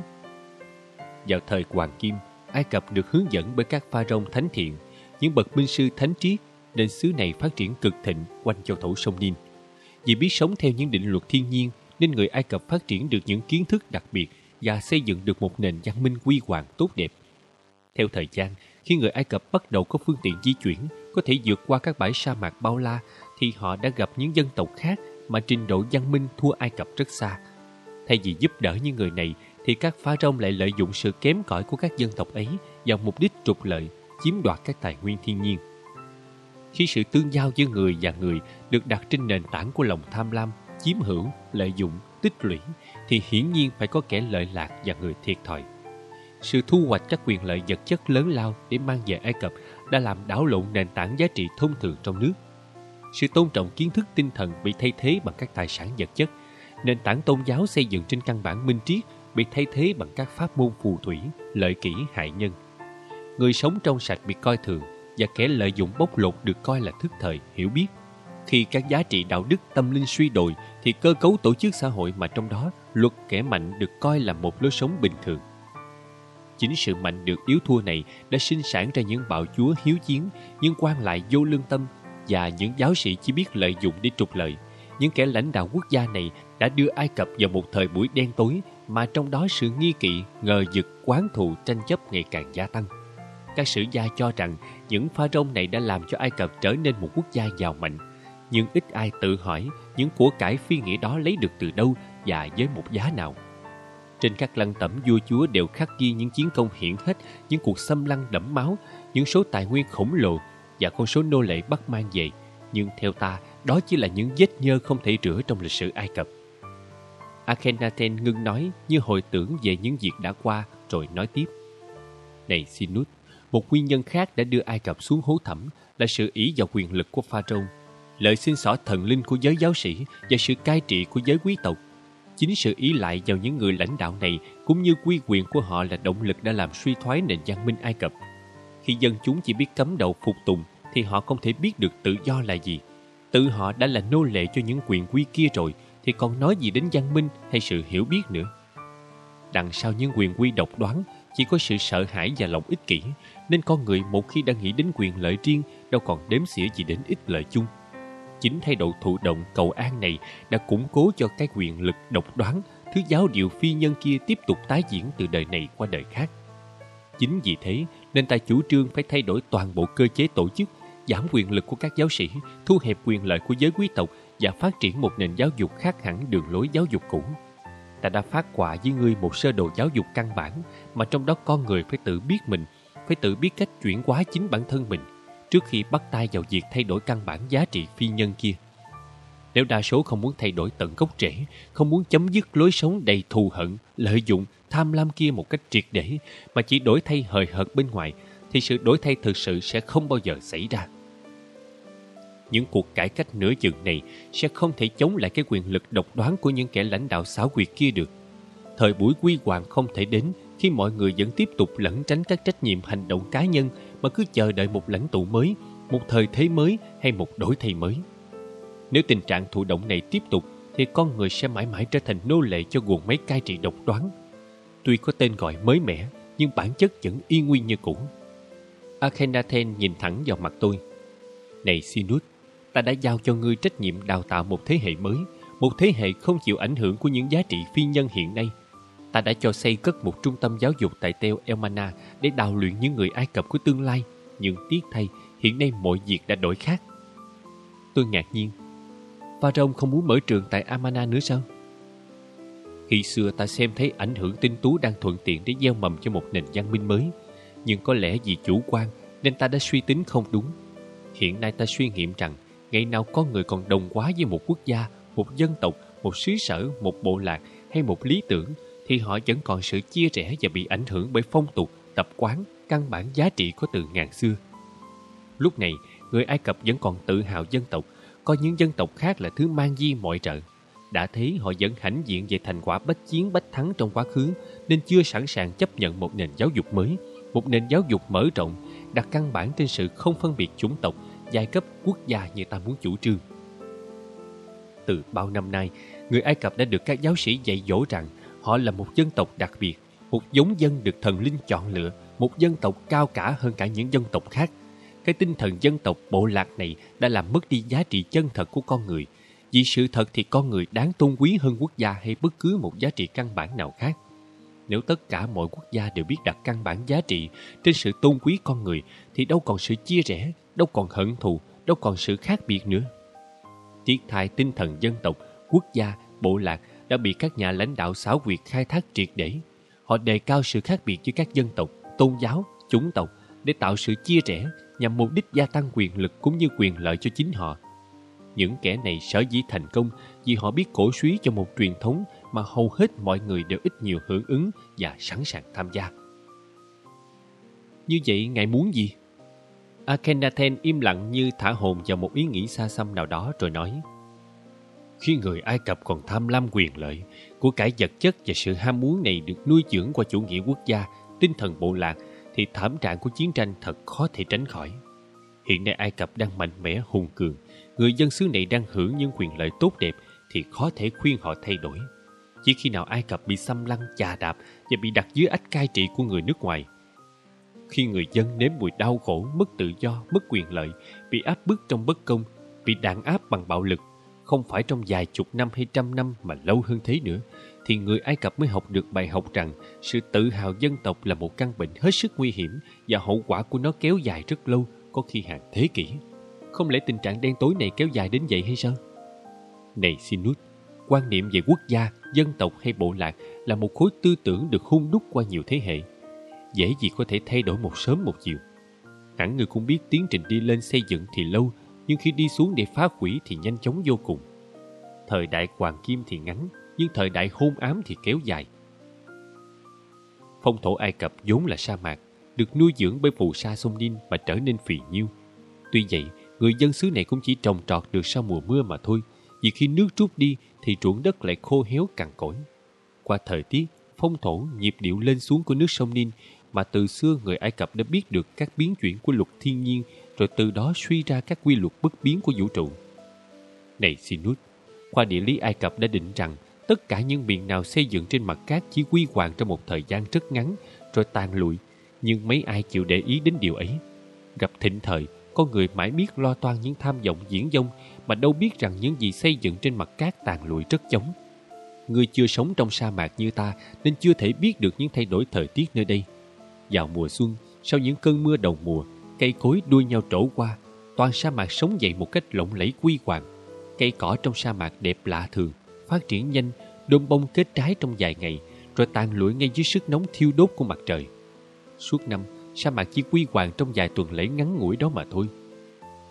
Vào thời Hoàng Kim, Ai Cập được hướng dẫn bởi các pharaoh thánh thiện, những bậc minh sư thánh triết, nên xứ này phát triển cực thịnh quanh châu thổ sông Nin. Vì biết sống theo những định luật thiên nhiên, nên người Ai Cập phát triển được những kiến thức đặc biệt và xây dựng được một nền văn minh quy hoàng tốt đẹp. Theo thời gian, khi người Ai Cập bắt đầu có phương tiện di chuyển, có thể vượt qua các bãi sa mạc bao la, thì họ đã gặp những dân tộc khác mà trình độ văn minh thua Ai Cập rất xa. Thay vì giúp đỡ những người này, thì các pharaoh lại lợi dụng sự kém cỏi của các dân tộc ấy vào mục đích trục lợi, chiếm đoạt các tài nguyên thiên nhiên. Khi sự tương giao giữa người và người được đặt trên nền tảng của lòng tham lam, chiếm hữu, lợi dụng, tích lũy, thì hiển nhiên phải có kẻ lợi lạc và người thiệt thòi. Sự thu hoạch các quyền lợi vật chất lớn lao để mang về Ai Cập đã làm đảo lộn nền tảng giá trị thông thường trong nước. Sự tôn trọng kiến thức tinh thần bị thay thế bằng các tài sản vật chất. Nền tảng tôn giáo xây dựng trên căn bản minh triết bị thay thế bằng các pháp môn phù thủy, lợi kỷ, hại nhân. Người sống trong sạch bị coi thường và kẻ lợi dụng bóc lột được coi là thức thời, hiểu biết. Khi các giá trị đạo đức tâm linh suy đồi thì cơ cấu tổ chức xã hội mà trong đó luật kẻ mạnh được coi là một lối sống bình thường. Chính sự mạnh được yếu thua này đã sinh sản ra những bạo chúa hiếu chiến, những quan lại vô lương tâm và những giáo sĩ chỉ biết lợi dụng để trục lợi. Những kẻ lãnh đạo quốc gia này đã đưa Ai Cập vào một thời buổi đen tối mà trong đó sự nghi kỵ, ngờ vực, oán thù, tranh chấp ngày càng gia tăng. Các sử gia cho rằng những pharaoh này đã làm cho Ai Cập trở nên một quốc gia giàu mạnh, nhưng ít ai tự hỏi những của cải phi nghĩa đó lấy được từ đâu và với một giá nào. Trên các lăng tẩm vua chúa đều khắc ghi những chiến công hiển hách, những cuộc xâm lăng đẫm máu, những số tài nguyên khổng lồ và con số nô lệ bắt mang về. Nhưng theo ta, đó chỉ là những vết nhơ không thể rửa trong lịch sử Ai Cập. Akhenaten ngưng nói như hồi tưởng về những việc đã qua rồi nói tiếp. Này Sinus, một nguyên nhân khác đã đưa Ai Cập xuống hố thẳm là sự ỷ vào quyền lực của pharaoh, lợi xin xỏ thần linh của giới giáo sĩ và sự cai trị của giới quý tộc. Chính sự ỷ lại vào những người lãnh đạo này cũng như quy quyền của họ là động lực đã làm suy thoái nền văn minh Ai Cập. Khi dân chúng chỉ biết cắm đầu phục tùng thì họ không thể biết được tự do là gì. Tự họ đã là nô lệ cho những quyền quy kia rồi thì còn nói gì đến văn minh hay sự hiểu biết nữa. Đằng sau những quyền quy độc đoán chỉ có sự sợ hãi và lòng ích kỷ, nên con người một khi đã nghĩ đến quyền lợi riêng đâu còn đếm xỉa gì đến ích lợi chung. Chính thái độ thụ động cầu an này đã củng cố cho cái quyền lực độc đoán, thứ giáo điều phi nhân kia tiếp tục tái diễn từ đời này qua đời khác. Chính vì thế nên ta chủ trương phải thay đổi toàn bộ cơ chế tổ chức, giảm quyền lực của các giáo sĩ, thu hẹp quyền lợi của giới quý tộc và phát triển một nền giáo dục khác hẳn đường lối giáo dục cũ. Ta đã phát họa với ngươi một sơ đồ giáo dục căn bản mà trong đó con người phải tự biết mình, phải tự biết cách chuyển hóa chính bản thân mình. trước khi bắt tay vào việc thay đổi căn bản giá trị phi nhân kia. Nếu đa số không muốn thay đổi tận gốc rễ, không muốn chấm dứt lối sống đầy thù hận, lợi dụng, tham lam kia một cách triệt để, mà chỉ đổi thay hời hợt bên ngoài, thì sự đổi thay thực sự sẽ không bao giờ xảy ra. Những cuộc cải cách nửa chừng này sẽ không thể chống lại cái quyền lực độc đoán của những kẻ lãnh đạo xảo quyệt kia được. Thời buổi quy hoàng không thể đến khi mọi người vẫn tiếp tục lẩn tránh các trách nhiệm hành động cá nhân mà cứ chờ đợi một lãnh tụ mới, một thời thế mới hay một đổi thay mới. Nếu tình trạng thụ động này tiếp tục thì con người sẽ mãi mãi trở thành nô lệ cho guồng máy cai trị độc đoán. Tuy có tên gọi mới mẻ, nhưng bản chất vẫn y nguyên như cũ. Akhenaten nhìn thẳng vào mặt tôi. Này Sinus, ta đã giao cho ngươi trách nhiệm đào tạo một thế hệ mới, một thế hệ không chịu ảnh hưởng của những giá trị phi nhân hiện nay. Ta đã cho xây cất một trung tâm giáo dục tại Tell El-Mana để đào luyện những người Ai Cập của tương lai, nhưng tiếc thay, hiện nay mọi việc đã đổi khác. Tôi ngạc nhiên. Pharaoh không muốn mở trường tại Amana nữa sao? Khi xưa ta xem thấy ảnh hưởng tinh tú đang thuận tiện để gieo mầm cho một nền văn minh mới, nhưng có lẽ vì chủ quan nên ta đã suy tính không đúng. Hiện nay ta suy nghiệm rằng ngày nào con người còn đồng hóa với một quốc gia, một dân tộc, một xứ sở, một bộ lạc hay một lý tưởng, thì họ vẫn còn sự chia rẽ và bị ảnh hưởng bởi phong tục, tập quán, căn bản giá trị có từ ngàn xưa. Lúc này, người Ai Cập vẫn còn tự hào dân tộc, coi những dân tộc khác là thứ mang di mọi trợ. Đã thấy họ vẫn hãnh diện về thành quả bách chiến bách thắng trong quá khứ, nên chưa sẵn sàng chấp nhận một nền giáo dục mới, một nền giáo dục mở rộng, đặt căn bản trên sự không phân biệt chủng tộc, giai cấp, quốc gia như ta muốn chủ trương. Từ bao năm nay, người Ai Cập đã được các giáo sĩ dạy dỗ rằng họ là một dân tộc đặc biệt, một giống dân được thần linh chọn lựa, một dân tộc cao cả hơn cả những dân tộc khác. Cái tinh thần dân tộc bộ lạc này đã làm mất đi giá trị chân thật của con người. Vì sự thật thì con người đáng tôn quý hơn quốc gia hay bất cứ một giá trị căn bản nào khác. Nếu tất cả mọi quốc gia đều biết đặt căn bản giá trị trên sự tôn quý con người, thì đâu còn sự chia rẽ, đâu còn hận thù, đâu còn sự khác biệt nữa. Tiếc thay tinh thần dân tộc, quốc gia, bộ lạc đã bị các nhà lãnh đạo xảo quyệt khai thác triệt để. Họ đề cao sự khác biệt với các dân tộc, tôn giáo, chủng tộc để tạo sự chia rẽ nhằm mục đích gia tăng quyền lực cũng như quyền lợi cho chính họ. Những kẻ này sở dĩ thành công vì họ biết cổ súy cho một truyền thống mà hầu hết mọi người đều ít nhiều hưởng ứng và sẵn sàng tham gia. Như vậy ngài muốn gì? Akhenaten im lặng như thả hồn vào một ý nghĩ xa xăm nào đó rồi nói: Khi người Ai Cập còn tham lam quyền lợi, của cải vật chất và sự ham muốn này được nuôi dưỡng qua chủ nghĩa quốc gia, tinh thần bộ lạc, thì thảm trạng của chiến tranh thật khó thể tránh khỏi. Hiện nay Ai Cập đang mạnh mẽ hùng cường, người dân xứ này đang hưởng những quyền lợi tốt đẹp thì khó thể khuyên họ thay đổi. Chỉ khi nào Ai Cập bị xâm lăng, chà đạp và bị đặt dưới ách cai trị của người nước ngoài, khi người dân nếm mùi đau khổ, mất tự do, mất quyền lợi, bị áp bức trong bất công, bị đàn áp bằng bạo lực, không phải trong vài chục năm hay trăm năm mà lâu hơn thế nữa, thì người Ai Cập mới học được bài học rằng sự tự hào dân tộc là một căn bệnh hết sức nguy hiểm và hậu quả của nó kéo dài rất lâu, có khi hàng thế kỷ. Không lẽ tình trạng đen tối này kéo dài đến vậy hay sao? Này Sinus, quan niệm về quốc gia, dân tộc hay bộ lạc là một khối tư tưởng được hun đúc qua nhiều thế hệ. Dễ gì có thể thay đổi một sớm một chiều. Hẳn người cũng biết tiến trình đi lên xây dựng thì lâu, nhưng khi đi xuống để phá hủy thì nhanh chóng vô cùng. Thời đại hoàng kim thì ngắn, nhưng thời đại hôn ám thì kéo dài. Phong thổ Ai Cập vốn là sa mạc, được nuôi dưỡng bởi phù sa sông Nin mà trở nên phì nhiêu. Tuy vậy, người dân xứ này cũng chỉ trồng trọt được sau mùa mưa mà thôi, vì khi nước trút đi thì ruộng đất lại khô héo cằn cỗi. Qua thời tiết, phong thổ, nhịp điệu lên xuống của nước sông Nin mà từ xưa người Ai Cập đã biết được các biến chuyển của luật thiên nhiên, rồi từ đó suy ra các quy luật bất biến của vũ trụ. Này Sinus, khoa địa lý Ai Cập đã định rằng tất cả những miền nào xây dựng trên mặt cát chỉ quy hoàng trong một thời gian rất ngắn rồi tàn lụi, nhưng mấy ai chịu để ý đến điều ấy. Gặp thịnh thời, con người mãi biết lo toan những tham vọng diễn dông mà đâu biết rằng những gì xây dựng trên mặt cát tàn lụi rất chóng. Người chưa sống trong sa mạc như ta nên chưa thể biết được những thay đổi thời tiết nơi đây. Vào mùa xuân, sau những cơn mưa đầu mùa, cây cối đua nhau trổ qua, toàn sa mạc sống dậy một cách lộng lẫy quy hoàng. Cây cỏ trong sa mạc đẹp lạ thường, phát triển nhanh, đơm bông kết trái trong vài ngày, rồi tàn lụi ngay dưới sức nóng thiêu đốt của mặt trời. Suốt năm, sa mạc chỉ quy hoàng trong vài tuần lễ ngắn ngủi đó mà thôi.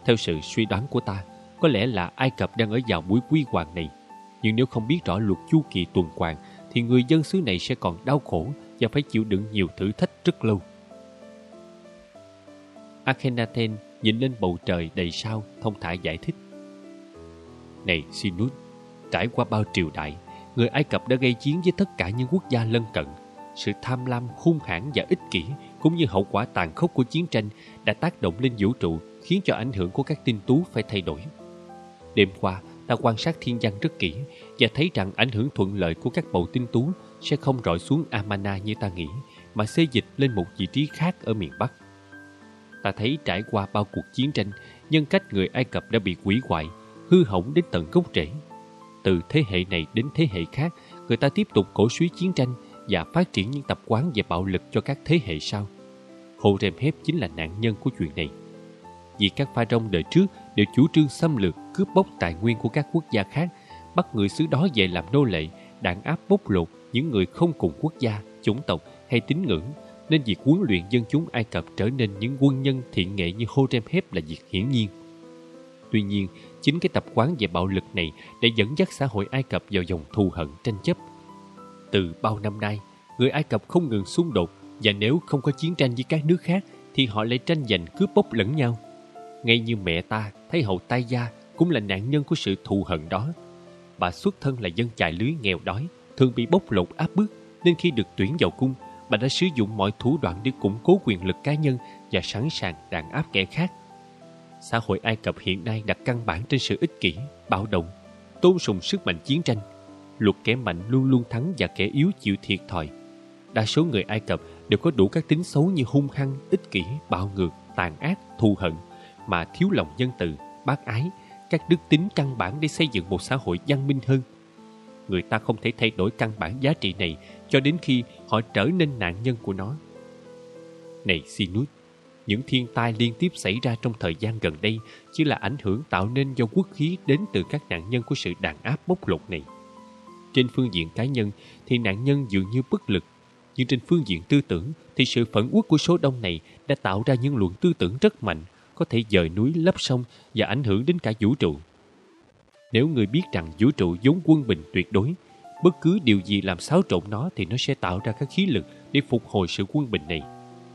Theo sự suy đoán của ta, có lẽ là Ai Cập đang ở vào buổi quy hoàng này. Nhưng nếu không biết rõ luật chu kỳ tuần hoàn, thì người dân xứ này sẽ còn đau khổ và phải chịu đựng nhiều thử thách rất lâu. Akhenaten nhìn lên bầu trời đầy sao, thông thả giải thích. Này Sinus, trải qua bao triều đại, người Ai Cập đã gây chiến với tất cả những quốc gia lân cận. Sự tham lam, hung hãn và ích kỷ, cũng như hậu quả tàn khốc của chiến tranh đã tác động lên vũ trụ, khiến cho ảnh hưởng của các tinh tú phải thay đổi. Đêm qua, ta quan sát thiên văn rất kỹ và thấy rằng ảnh hưởng thuận lợi của các bầu tinh tú sẽ không rọi xuống Amana như ta nghĩ, mà xê dịch lên một vị trí khác ở miền Bắc. Ta thấy trải qua bao cuộc chiến tranh, nhân cách người Ai Cập đã bị hủy hoại, hư hỏng đến tận gốc rễ. Từ thế hệ này đến thế hệ khác, người ta tiếp tục cổ suý chiến tranh và phát triển những tập quán về bạo lực cho các thế hệ sau. Horemheb chính là nạn nhân của chuyện này. Vì các pharaoh đời trước đều chủ trương xâm lược, cướp bóc tài nguyên của các quốc gia khác, bắt người xứ đó về làm nô lệ, đàn áp bóc lột những người không cùng quốc gia, chủng tộc hay tín ngưỡng, nên việc huấn luyện dân chúng Ai Cập trở nên những quân nhân thiện nghệ như Horemheb là việc hiển nhiên. Tuy nhiên, chính cái tập quán về bạo lực này đã dẫn dắt xã hội Ai Cập vào dòng thù hận tranh chấp. Từ bao năm nay, người Ai Cập không ngừng xung đột, và nếu không có chiến tranh với các nước khác thì họ lại tranh giành cướp bóc lẫn nhau. Ngay như mẹ ta, Thái hậu Tai Gia cũng là nạn nhân của sự thù hận đó. Bà xuất thân là dân chài lưới nghèo đói, thường bị bóc lột áp bức, nên khi được tuyển vào cung, bà đã sử dụng mọi thủ đoạn để củng cố quyền lực cá nhân và sẵn sàng đàn áp kẻ khác. Xã hội Ai Cập hiện nay đặt căn bản trên sự ích kỷ, bạo động, tôn sùng sức mạnh chiến tranh. Luật kẻ mạnh luôn luôn thắng và kẻ yếu chịu thiệt thòi. Đa số người Ai Cập đều có đủ các tính xấu như hung hăng, ích kỷ, bạo ngược, tàn ác, thù hận, mà thiếu lòng nhân từ, bác ái, các đức tính căn bản để xây dựng một xã hội văn minh hơn. Người ta không thể thay đổi căn bản giá trị này cho đến khi họ trở nên nạn nhân của nó. Này Sinus, những thiên tai liên tiếp xảy ra trong thời gian gần đây chỉ là ảnh hưởng tạo nên do quốc khí đến từ các nạn nhân của sự đàn áp bóc lột này. Trên phương diện cá nhân thì nạn nhân dường như bất lực, nhưng trên phương diện tư tưởng thì sự phẫn uất của số đông này đã tạo ra những luận tư tưởng rất mạnh, có thể dời núi lấp sông và ảnh hưởng đến cả vũ trụ. Nếu người biết rằng vũ trụ vốn quân bình tuyệt đối, bất cứ điều gì làm xáo trộn nó thì nó sẽ tạo ra các khí lực để phục hồi sự quân bình này.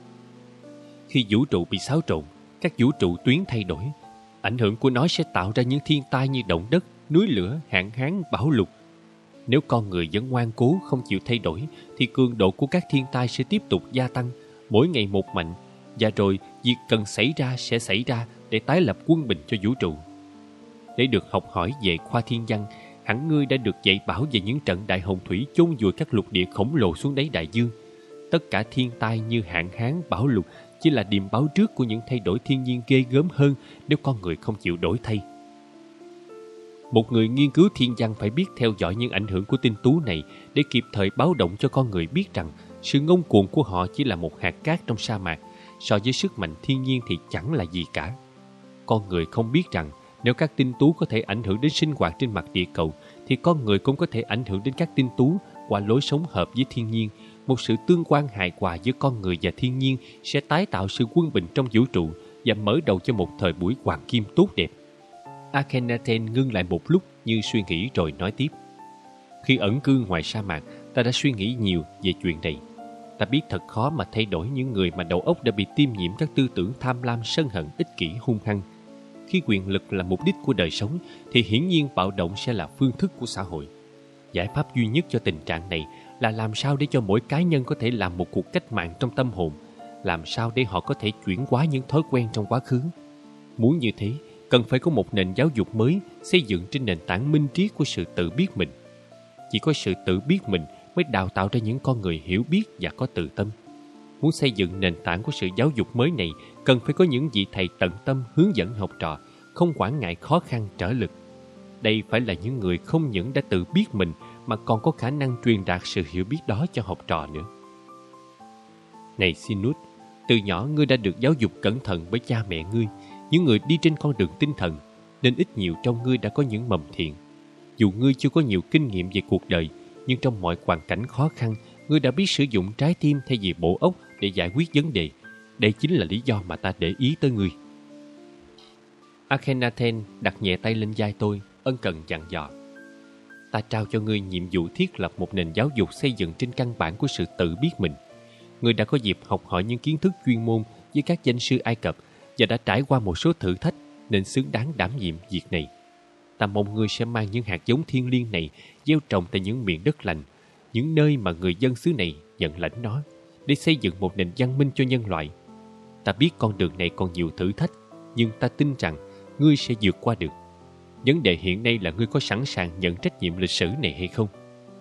Khi vũ trụ bị xáo trộn, các vũ trụ tuyến thay đổi, ảnh hưởng của nó sẽ tạo ra những thiên tai như động đất, núi lửa, hạn hán, bão lụt. Nếu con người vẫn ngoan cố không chịu thay đổi, thì cường độ của các thiên tai sẽ tiếp tục gia tăng, mỗi ngày một mạnh, và rồi việc cần xảy ra sẽ xảy ra để tái lập quân bình cho vũ trụ. Để được học hỏi về khoa thiên văn, hẳn ngươi đã được dạy bảo về những trận đại hồng thủy chôn vùi các lục địa khổng lồ xuống đáy đại dương. Tất cả thiên tai như hạn hán, bão lụt chỉ là điềm báo trước của những thay đổi thiên nhiên ghê gớm hơn nếu con người không chịu đổi thay. Một người nghiên cứu thiên văn phải biết theo dõi những ảnh hưởng của tinh tú này để kịp thời báo động cho con người biết rằng sự ngông cuồng của họ chỉ là một hạt cát trong sa mạc, so với sức mạnh thiên nhiên thì chẳng là gì cả. Con người không biết rằng nếu các tinh tú có thể ảnh hưởng đến sinh hoạt trên mặt địa cầu, thì con người cũng có thể ảnh hưởng đến các tinh tú qua lối sống hợp với thiên nhiên. Một sự tương quan hài hòa giữa con người và thiên nhiên sẽ tái tạo sự quân bình trong vũ trụ và mở đầu cho một thời buổi hoàng kim tốt đẹp. Akhenaten ngưng lại một lúc như suy nghĩ rồi nói tiếp. Khi ẩn cư ngoài sa mạc, ta đã suy nghĩ nhiều về chuyện này. Ta biết thật khó mà thay đổi những người mà đầu óc đã bị tiêm nhiễm các tư tưởng tham lam, sân hận, ích kỷ, hung hăng. Khi quyền lực là mục đích của đời sống, thì hiển nhiên bạo động sẽ là phương thức của xã hội. Giải pháp duy nhất cho tình trạng này là làm sao để cho mỗi cá nhân có thể làm một cuộc cách mạng trong tâm hồn, làm sao để họ có thể chuyển hóa những thói quen trong quá khứ. Muốn như thế, cần phải có một nền giáo dục mới xây dựng trên nền tảng minh triết của sự tự biết mình. Chỉ có sự tự biết mình mới đào tạo ra những con người hiểu biết và có từ tâm. Muốn xây dựng nền tảng của sự giáo dục mới này, cần phải có những vị thầy tận tâm hướng dẫn học trò, không quản ngại khó khăn trở lực. Đây phải là những người không những đã tự biết mình mà còn có khả năng truyền đạt sự hiểu biết đó cho học trò nữa. Này Sinus, từ nhỏ ngươi đã được giáo dục cẩn thận bởi cha mẹ ngươi, những người đi trên con đường tinh thần, nên ít nhiều trong ngươi đã có những mầm thiện. Dù ngươi chưa có nhiều kinh nghiệm về cuộc đời, nhưng trong mọi hoàn cảnh khó khăn, ngươi đã biết sử dụng trái tim thay vì bộ óc để giải quyết vấn đề. Đây chính là lý do mà ta để ý tới ngươi. Akhenaten đặt nhẹ tay lên vai tôi, ân cần dặn dò. Ta trao cho ngươi nhiệm vụ thiết lập một nền giáo dục xây dựng trên căn bản của sự tự biết mình. Ngươi đã có dịp học hỏi những kiến thức chuyên môn với các danh sư Ai Cập và đã trải qua một số thử thách nên xứng đáng đảm nhiệm việc này. Ta mong ngươi sẽ mang những hạt giống thiêng liêng này gieo trồng tại những miền đất lành, những nơi mà người dân xứ này nhận lãnh nó, để xây dựng một nền văn minh cho nhân loại. Ta biết con đường này còn nhiều thử thách, nhưng ta tin rằng ngươi sẽ vượt qua được. Vấn đề hiện nay là ngươi có sẵn sàng nhận trách nhiệm lịch sử này hay không?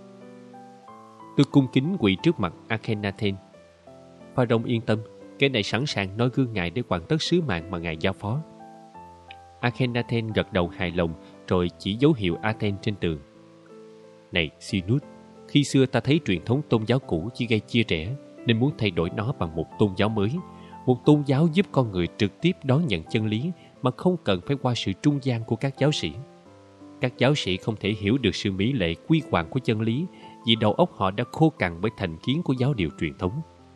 Tôi cung kính quỳ trước mặt Akhenaten. Pharaoh yên tâm, kẻ này sẵn sàng nói gương ngài để hoàn tất sứ mạng mà ngài giao phó. Akhenaten gật đầu hài lòng rồi chỉ dấu hiệu Aten trên tường. Này Sinus, khi xưa ta thấy truyền thống tôn giáo cũ chỉ gây chia rẽ, nên muốn thay đổi nó bằng một tôn giáo mới. Một tôn giáo giúp con người trực tiếp đón nhận chân lý mà không cần phải qua sự trung gian của các giáo sĩ. Các giáo sĩ không thể hiểu được sự mỹ lệ quy hoàng của chân lý vì đầu óc họ đã khô cằn bởi thành kiến của giáo điều truyền thống.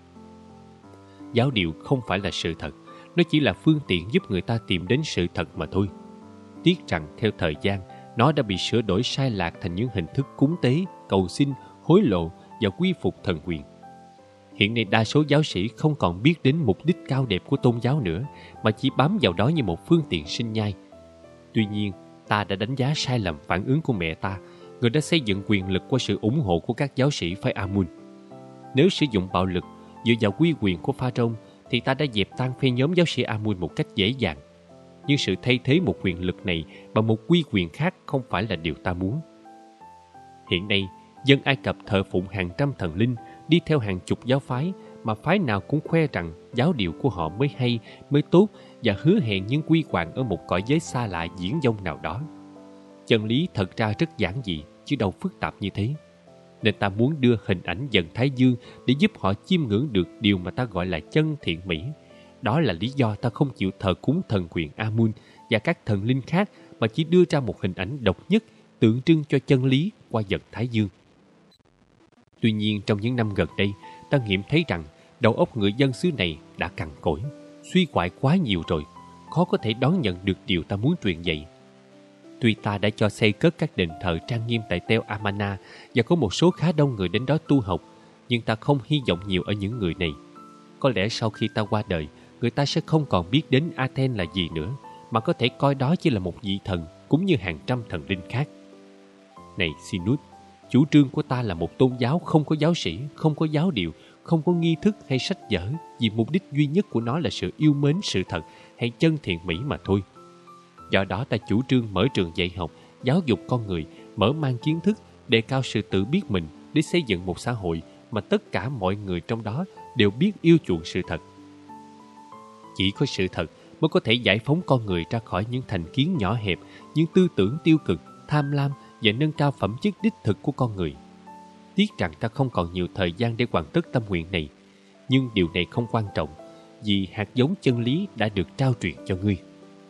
Giáo điều không phải là sự thật, nó chỉ là phương tiện giúp người ta tìm đến sự thật mà thôi. Tiếc rằng theo thời gian, nó đã bị sửa đổi sai lạc thành những hình thức cúng tế, cầu xin, hối lộ và quy phục thần quyền. Hiện nay đa số giáo sĩ không còn biết đến mục đích cao đẹp của tôn giáo nữa, mà chỉ bám vào đó như một phương tiện sinh nhai. Tuy nhiên, ta đã đánh giá sai lầm phản ứng của mẹ ta, người đã xây dựng quyền lực qua sự ủng hộ của các giáo sĩ phái Amun. Nếu sử dụng bạo lực dựa vào quy quyền của Pharaoh, thì ta đã dẹp tan phe nhóm giáo sĩ Amun một cách dễ dàng. Nhưng sự thay thế một quyền lực này bằng một quy quyền khác không phải là điều ta muốn. Hiện nay, dân Ai Cập thờ phụng hàng trăm thần linh, đi theo hàng chục giáo phái, mà phái nào cũng khoe rằng giáo điều của họ mới hay, mới tốt và hứa hẹn những quy hoàng ở một cõi giới xa lạ viển vông nào đó. Chân lý thật ra rất giản dị, chứ đâu phức tạp như thế. Nên ta muốn đưa hình ảnh dần Thái Dương để giúp họ chiêm ngưỡng được điều mà ta gọi là chân thiện mỹ. Đó là lý do ta không chịu thờ cúng thần quyền Amun và các thần linh khác, mà chỉ đưa ra một hình ảnh độc nhất tượng trưng cho chân lý qua dần Thái Dương. Tuy nhiên, trong những năm gần đây, ta nghiệm thấy rằng đầu óc người dân xứ này đã cằn cỗi, suy quại quá nhiều rồi, khó có thể đón nhận được điều ta muốn truyền dạy. Tuy ta đã cho xây cất các đền thờ trang nghiêm tại Tell Amana và có một số khá đông người đến đó tu học, nhưng ta không hy vọng nhiều ở những người này. Có lẽ sau khi ta qua đời, người ta sẽ không còn biết đến Aten là gì nữa, mà có thể coi đó chỉ là một vị thần, cũng như hàng trăm thần linh khác. Này Sinus, chủ trương của ta là một tôn giáo không có giáo sĩ, không có giáo điều, không có nghi thức hay sách vở, vì mục đích duy nhất của nó là sự yêu mến sự thật hay chân thiện mỹ mà thôi. Do đó ta chủ trương mở trường dạy học, giáo dục con người, mở mang kiến thức, đề cao sự tự biết mình để xây dựng một xã hội mà tất cả mọi người trong đó đều biết yêu chuộng sự thật. Chỉ có sự thật mới có thể giải phóng con người ra khỏi những thành kiến nhỏ hẹp, những tư tưởng tiêu cực, tham lam và nâng cao phẩm chất đích thực của con người. Tiếc rằng ta không còn nhiều thời gian để hoàn tất tâm nguyện này, nhưng điều này không quan trọng, vì hạt giống chân lý đã được trao truyền cho ngươi.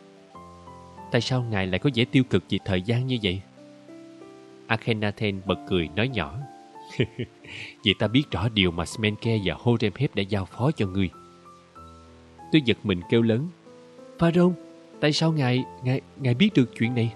Tại sao ngài lại có vẻ tiêu cực vì thời gian như vậy? Akhenaten bật cười nói nhỏ. Vì ta biết rõ điều mà Smenke và Horemheb đã giao phó cho ngươi. Tôi giật mình kêu lớn. Pharaoh, tại sao ngài, ngài, ngài biết được chuyện này?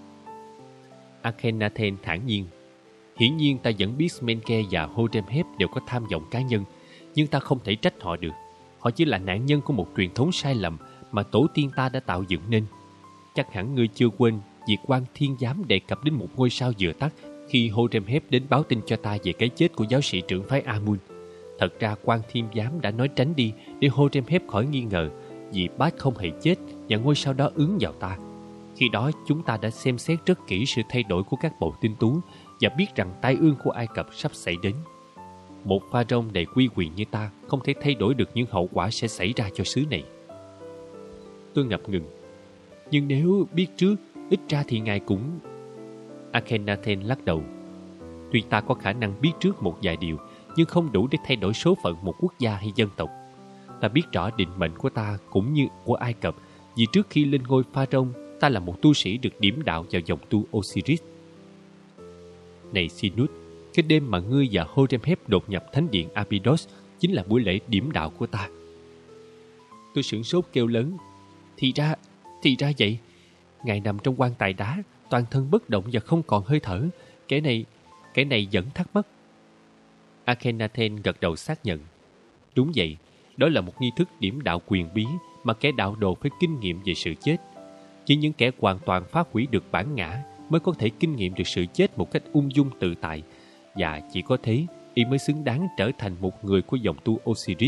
Akhenaten thản nhiên. Hiển nhiên ta vẫn biết Smenke và Horemheb đều có tham vọng cá nhân, nhưng ta không thể trách họ được. Họ chỉ là nạn nhân của một truyền thống sai lầm mà tổ tiên ta đã tạo dựng nên. Chắc hẳn ngươi chưa quên việc Quan Thiên Giám đề cập đến một ngôi sao vừa tắt khi Horemheb đến báo tin cho ta về cái chết của giáo sĩ trưởng phái Amun. Thật ra Quan Thiên Giám đã nói tránh đi để Horemheb khỏi nghi ngờ, vì bác không hề chết và ngôi sao đó ứng vào ta. Khi đó chúng ta đã xem xét rất kỹ sự thay đổi của các bộ tinh tú và biết rằng tai ương của Ai Cập sắp xảy đến. Một pharaoh đầy quy quyền như ta không thể thay đổi được những hậu quả sẽ xảy ra cho xứ này. Tôi ngập ngừng. Nhưng nếu biết trước, ít ra thì ngài cũng... Akhenaten lắc đầu. Tuy ta có khả năng biết trước một vài điều, nhưng không đủ để thay đổi số phận một quốc gia hay dân tộc. Ta biết rõ định mệnh của ta cũng như của Ai Cập, vì trước khi lên ngôi pharaoh, ta là một tu sĩ được điểm đạo vào dòng tu Osiris. Này Sinus, cái đêm mà ngươi và Horemheb đột nhập thánh điện Abydos chính là buổi lễ điểm đạo của ta. Tôi sửng sốt kêu lớn. Thì ra, thì ra vậy. Ngài nằm trong quan tài đá, toàn thân bất động và không còn hơi thở. Cái này, cái này vẫn thắc mắc. Akhenaten gật đầu xác nhận. Đúng vậy, đó là một nghi thức điểm đạo quyền bí mà kẻ đạo đồ phải kinh nghiệm về sự chết. Chỉ những kẻ hoàn toàn phá hủy được bản ngã mới có thể kinh nghiệm được sự chết một cách ung dung tự tại, và chỉ có thế y mới xứng đáng trở thành một người của dòng tu Osiris.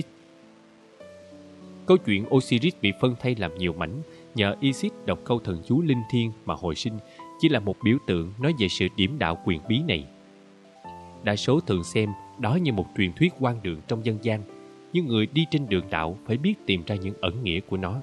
Câu chuyện Osiris bị phân thay làm nhiều mảnh nhờ Isis đọc câu thần chú linh thiêng mà hồi sinh chỉ là một biểu tượng nói về sự điểm đạo quyền bí này. Đa số thường xem đó như một truyền thuyết hoang đường trong dân gian, nhưng người đi trên đường đạo phải biết tìm ra những ẩn nghĩa của nó.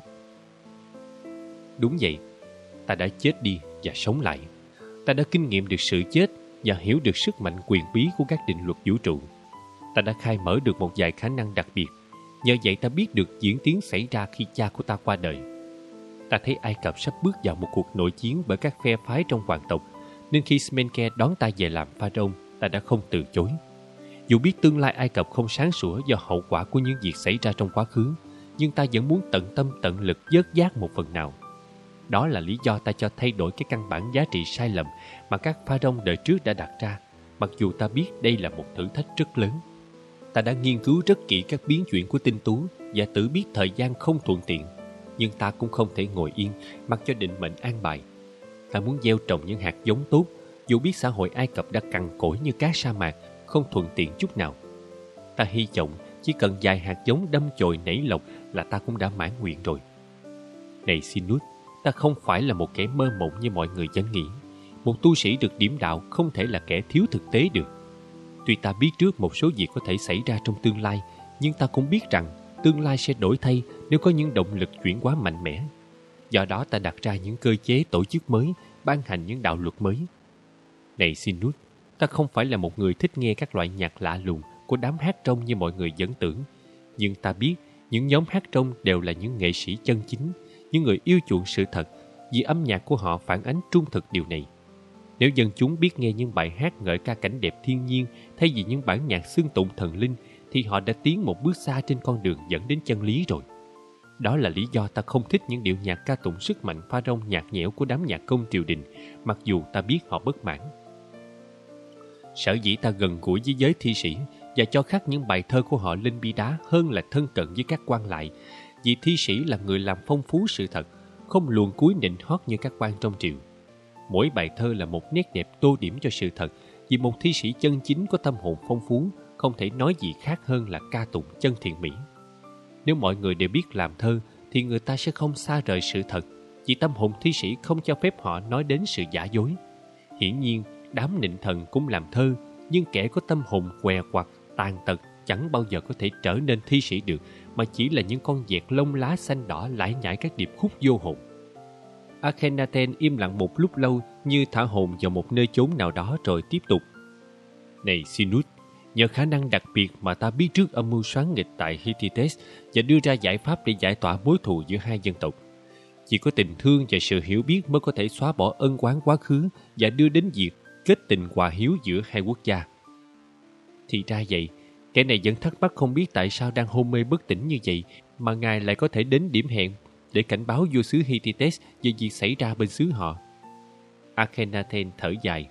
Đúng vậy, ta đã chết đi và sống lại. Ta đã kinh nghiệm được sự chết và hiểu được sức mạnh quyền bí của các định luật vũ trụ. Ta đã khai mở được một vài khả năng đặc biệt. Nhờ vậy ta biết được diễn tiến xảy ra khi cha của ta qua đời. Ta thấy Ai Cập sắp bước vào một cuộc nội chiến bởi các phe phái trong hoàng tộc, nên khi Smenke đón ta về làm pharaoh, ta đã không từ chối. Dù biết tương lai Ai Cập không sáng sủa do hậu quả của những việc xảy ra trong quá khứ, nhưng ta vẫn muốn tận tâm tận lực vớt vát một phần nào. Đó là lý do ta cho thay đổi cái căn bản giá trị sai lầm mà các pharaoh đời trước đã đặt ra, mặc dù ta biết đây là một thử thách rất lớn. Ta đã nghiên cứu rất kỹ các biến chuyển của tinh tú và tự biết thời gian không thuận tiện, nhưng ta cũng không thể ngồi yên mặc cho định mệnh an bài. Ta muốn gieo trồng những hạt giống tốt, dù biết xã hội Ai Cập đã cằn cỗi như cát sa mạc, không thuận tiện chút nào. Ta hy vọng chỉ cần vài hạt giống đâm chồi nảy lộc là ta cũng đã mãn nguyện rồi. Này Sinus, ta không phải là một kẻ mơ mộng như mọi người vẫn nghĩ. Một tu sĩ được điểm đạo không thể là kẻ thiếu thực tế được. Tuy ta biết trước một số việc có thể xảy ra trong tương lai, nhưng ta cũng biết rằng tương lai sẽ đổi thay nếu có những động lực chuyển hóa mạnh mẽ. Do đó ta đặt ra những cơ chế tổ chức mới, ban hành những đạo luật mới. Này Sinus, ta không phải là một người thích nghe các loại nhạc lạ lùng của đám hát rong như mọi người vẫn tưởng. Nhưng ta biết những nhóm hát rong đều là những nghệ sĩ chân chính, những người yêu chuộng sự thật, vì âm nhạc của họ phản ánh trung thực điều này. Nếu dân chúng biết nghe những bài hát ngợi ca cảnh đẹp thiên nhiên thay vì những bản nhạc xưng tụng thần linh, thì họ đã tiến một bước xa trên con đường dẫn đến chân lý rồi. Đó là lý do ta không thích những điệu nhạc ca tụng sức mạnh pha rông nhạt nhẽo của đám nhạc công triều đình, mặc dù ta biết họ bất mãn. Sở dĩ ta gần gũi với giới thi sĩ và cho khắc những bài thơ của họ lên bia đá hơn là thân cận với các quan lại, vì thi sĩ là người làm phong phú sự thật, không luồn cúi nịnh hót như các quan trong triều. Mỗi bài thơ là một nét đẹp tô điểm cho sự thật, vì một thi sĩ chân chính có tâm hồn phong phú không thể nói gì khác hơn là ca tụng chân thiện mỹ. Nếu mọi người đều biết làm thơ thì người ta sẽ không xa rời sự thật, vì tâm hồn thi sĩ không cho phép họ nói đến sự giả dối. Hiển nhiên, đám nịnh thần cũng làm thơ, nhưng kẻ có tâm hồn què quặt, tàn tật chẳng bao giờ có thể trở nên thi sĩ được, mà chỉ là những con vẹt lông lá xanh đỏ lải nhải các điệp khúc vô hồn. Akhenaten im lặng một lúc lâu, như thả hồn vào một nơi chốn nào đó rồi tiếp tục. Này Sinus, nhờ khả năng đặc biệt mà ta biết trước âm mưu soán nghịch tại Hittites và đưa ra giải pháp để giải tỏa mối thù giữa hai dân tộc. Chỉ có tình thương và sự hiểu biết mới có thể xóa bỏ ân oán quá khứ và đưa đến việc kết tình hòa hiếu giữa hai quốc gia. Thì ra vậy, kẻ này vẫn thắc mắc không biết tại sao đang hôn mê bất tỉnh như vậy mà ngài lại có thể đến điểm hẹn để cảnh báo vua xứ Hittites về việc xảy ra bên xứ họ. Akhenaten thở dài.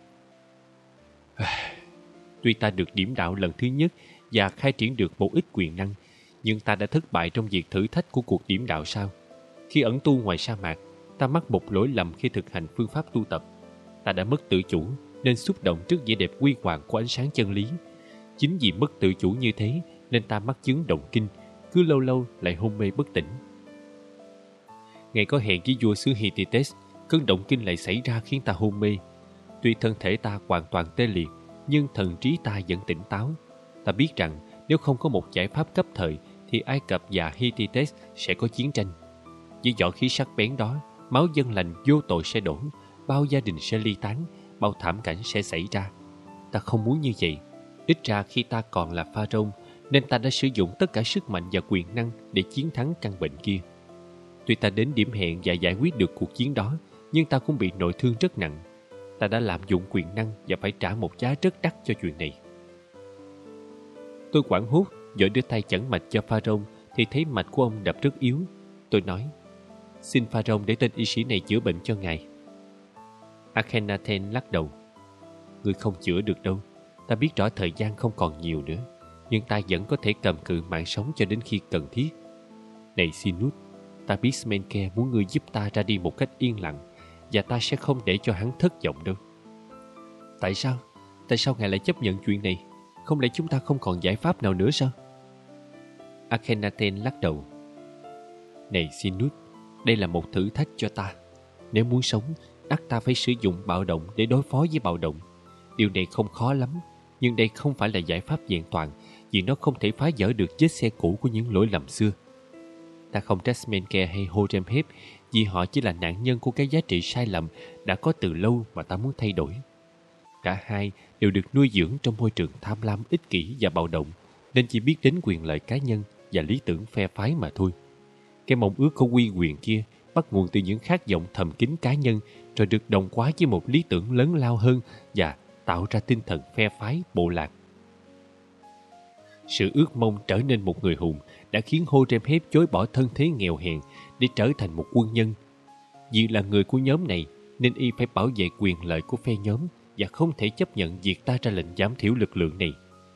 Tuy ta được điểm đạo lần thứ nhất và khai triển được một ít quyền năng, nhưng ta đã thất bại trong việc thử thách của cuộc điểm đạo sau. Khi ẩn tu ngoài sa mạc, ta mắc một lỗi lầm khi thực hành phương pháp tu tập. Ta đã mất tự chủ nên xúc động trước vẻ đẹp huy hoàng của ánh sáng chân lý. Chính vì mất tự chủ như thế nên ta mắc chứng động kinh, cứ lâu lâu lại hôn mê bất tỉnh. Ngày có hẹn với vua xứ Hittites, cơn động kinh lại xảy ra khiến ta hôn mê. Tuy thân thể ta hoàn toàn tê liệt, nhưng thần trí ta vẫn tỉnh táo. Ta biết rằng nếu không có một giải pháp cấp thời thì Ai Cập và Hittites sẽ có chiến tranh. Với võ khí sắc bén đó, máu dân lành vô tội sẽ đổ, bao gia đình sẽ ly tán, bao thảm cảnh sẽ xảy ra. Ta không muốn như vậy. Ít ra khi ta còn là pharaoh, nên ta đã sử dụng tất cả sức mạnh và quyền năng để chiến thắng căn bệnh kia. Tuy ta đến điểm hẹn và giải quyết được cuộc chiến đó, nhưng ta cũng bị nội thương rất nặng. Ta đã lạm dụng quyền năng và phải trả một giá rất đắt cho chuyện này. Tôi hoảng hốt, vội đưa tay chẩn mạch cho pharaoh thì thấy mạch của ông đập rất yếu. Tôi nói, xin pharaoh để tên y sĩ này chữa bệnh cho ngài. Akhenaten lắc đầu. Ngươi không chữa được đâu. Ta biết rõ thời gian không còn nhiều nữa, nhưng ta vẫn có thể cầm cự mạng sống cho đến khi cần thiết. Này Sinus, ta biết Smenke muốn ngươi giúp ta ra đi một cách yên lặng, và ta sẽ không để cho hắn thất vọng đâu. Tại sao? Tại sao ngài lại chấp nhận chuyện này? Không lẽ chúng ta không còn giải pháp nào nữa sao? Akhenaten lắc đầu. Này Sinus, đây là một thử thách cho ta. Nếu muốn sống, ắt ta phải sử dụng bạo động để đối phó với bạo động. Điều này không khó lắm, nhưng đây không phải là giải pháp vẹn toàn, vì nó không thể phá vỡ được vết xe cũ của những lỗi lầm xưa. Ta không trách Smenke hay Horemheb, vì họ chỉ là nạn nhân của cái giá trị sai lầm đã có từ lâu mà ta muốn thay đổi. Cả hai đều được nuôi dưỡng trong môi trường tham lam, ích kỷ và bạo động, nên chỉ biết đến quyền lợi cá nhân và lý tưởng phe phái mà thôi. Cái mong ước của uy quyền kia bắt nguồn từ những khát vọng thầm kín cá nhân, rồi được đồng hóa với một lý tưởng lớn lao hơn và tạo ra tinh thần phe phái bộ lạc. Sự ước mong trở nên một người hùng đã khiến Horemheb chối bỏ thân thế nghèo hèn để trở thành một quân nhân. Vì là người của nhóm này nên y phải bảo vệ quyền lợi của phe nhóm và không thể chấp nhận việc ta ra lệnh giảm thiểu lực lượng này.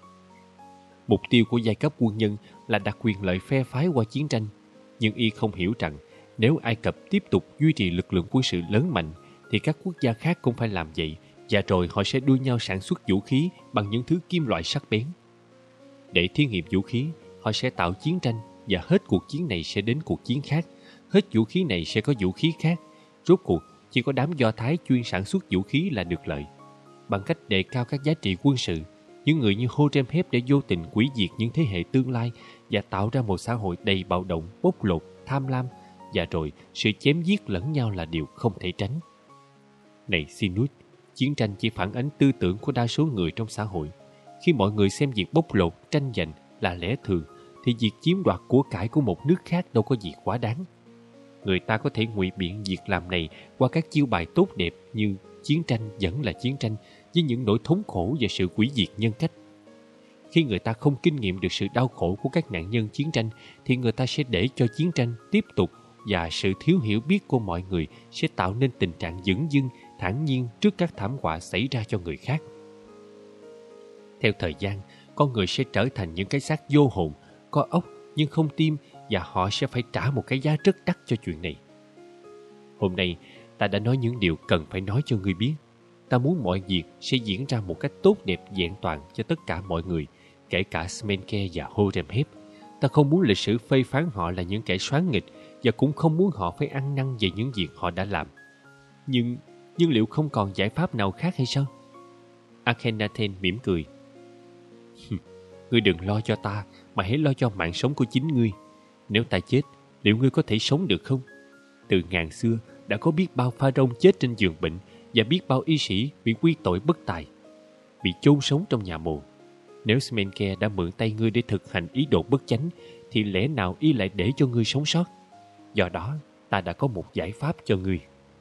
Mục tiêu của giai cấp quân nhân là đặt quyền lợi phe phái qua chiến tranh, nhưng y không hiểu rằng nếu Ai Cập tiếp tục duy trì lực lượng quân sự lớn mạnh thì các quốc gia khác cũng phải làm vậy, và rồi họ sẽ đua nhau sản xuất vũ khí bằng những thứ kim loại sắc bén. Để thí nghiệm vũ khí, họ sẽ tạo chiến tranh, và hết cuộc chiến này sẽ đến cuộc chiến khác, hết vũ khí này sẽ có vũ khí khác. Rốt cuộc, chỉ có đám Do Thái chuyên sản xuất vũ khí là được lợi. Bằng cách đề cao các giá trị quân sự, những người như Horemheb đã vô tình hủy diệt những thế hệ tương lai và tạo ra một xã hội đầy bạo động, bóc lột, tham lam, và rồi sự chém giết lẫn nhau là điều không thể tránh. Này Sinus, chiến tranh chỉ phản ánh tư tưởng của đa số người trong xã hội. Khi mọi người xem việc bóc lột, tranh giành là lẽ thường, thì việc chiếm đoạt của cải của một nước khác đâu có gì quá đáng. Người ta có thể ngụy biện việc làm này qua các chiêu bài tốt đẹp như chiến tranh vẫn là chiến tranh, với những nỗi thống khổ và sự hủy diệt nhân cách. Khi người ta không kinh nghiệm được sự đau khổ của các nạn nhân chiến tranh, thì người ta sẽ để cho chiến tranh tiếp tục, và sự thiếu hiểu biết của mọi người sẽ tạo nên tình trạng dửng dưng, thản nhiên trước các thảm họa xảy ra cho người khác. Theo thời gian, con người sẽ trở thành những cái xác vô hồn, có óc nhưng không tim, và họ sẽ phải trả một cái giá rất đắt cho chuyện này. Hôm nay, ta đã nói những điều cần phải nói cho ngươi biết. Ta muốn mọi việc sẽ diễn ra một cách tốt đẹp vẹn toàn cho tất cả mọi người, kể cả Smenke và Horemheb. Ta không muốn lịch sử phê phán họ là những kẻ soán nghịch, và cũng không muốn họ phải ăn năn về những việc họ đã làm. Nhưng, nhưng liệu không còn giải pháp nào khác hay sao? Akhenaten mỉm cười. Ngươi đừng lo cho ta, mà hãy lo cho mạng sống của chính ngươi. Nếu ta chết, liệu ngươi có thể sống được không? Từ ngàn xưa, đã có biết bao pharaoh chết trên giường bệnh, và biết bao y sĩ bị quy tội bất tài, bị chôn sống trong nhà mồ. Nếu Smenke đã mượn tay ngươi để thực hành ý đồ bất chánh, thì lẽ nào y lại để cho ngươi sống sót? Do đó, ta đã có một giải pháp cho ngươi.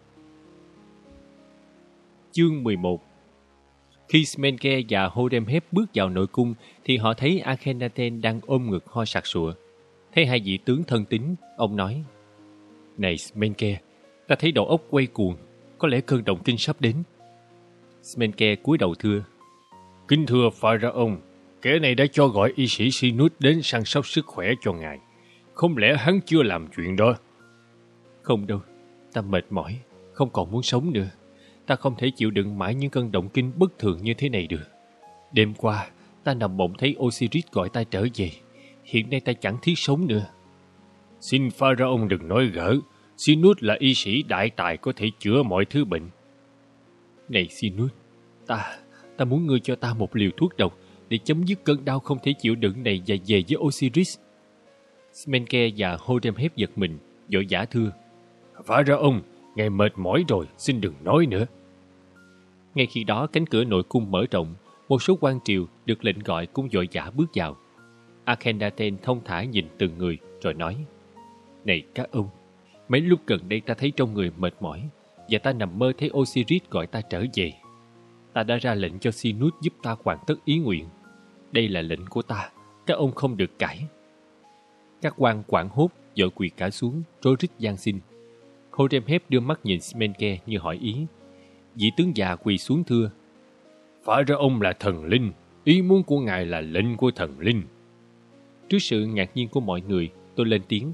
Chương mười một. Khi Smenke và Horemheb bước vào nội cung, thì họ thấy Akhenaten đang ôm ngực ho sặc sụa. Thấy hai vị tướng thân tín, ông nói: Này Smenke, ta thấy đầu óc quay cuồng, có lẽ cơn động kinh sắp đến. Smenke cúi đầu thưa: Kính thưa Pharaoh, kẻ này đã cho gọi y sĩ Sinus đến săn sóc sức khỏe cho ngài. Không lẽ hắn chưa làm chuyện đó? Không đâu, ta mệt mỏi, không còn muốn sống nữa. Ta không thể chịu đựng mãi những cơn động kinh bất thường như thế này được. Đêm qua, ta nằm mộng thấy Osiris gọi ta trở về. Hiện nay ta chẳng thiết sống nữa. Xin Pharaoh đừng nói gỡ. Sinus là y sĩ đại tài, có thể chữa mọi thứ bệnh. Này Sinus, ta, ta muốn ngươi cho ta một liều thuốc độc để chấm dứt cơn đau không thể chịu đựng này và về với Osiris. Smenke và Horemheb giật mình, vội vã thưa: Pharaoh, ngài mệt mỏi rồi, xin đừng nói nữa. Ngay khi đó, cánh cửa nội cung mở rộng, một số quan triều được lệnh gọi cũng vội vã bước vào. Akhenaten thông thả nhìn từng người rồi nói: Này các ông, mấy lúc gần đây ta thấy trong người mệt mỏi, và ta nằm mơ thấy Osiris gọi ta trở về. Ta đã ra lệnh cho Sinus giúp ta hoàn tất ý nguyện. Đây là lệnh của ta, các ông không được cãi. Các quan hoảng hốt vội quỳ cả xuống, rối rít van xin. Horemheb đưa mắt nhìn Smenke như hỏi ý. Vị tướng già quỳ xuống thưa: Pharaoh là thần linh, ý muốn của ngài là lệnh của thần linh. Trước sự ngạc nhiên của mọi người, tôi lên tiếng: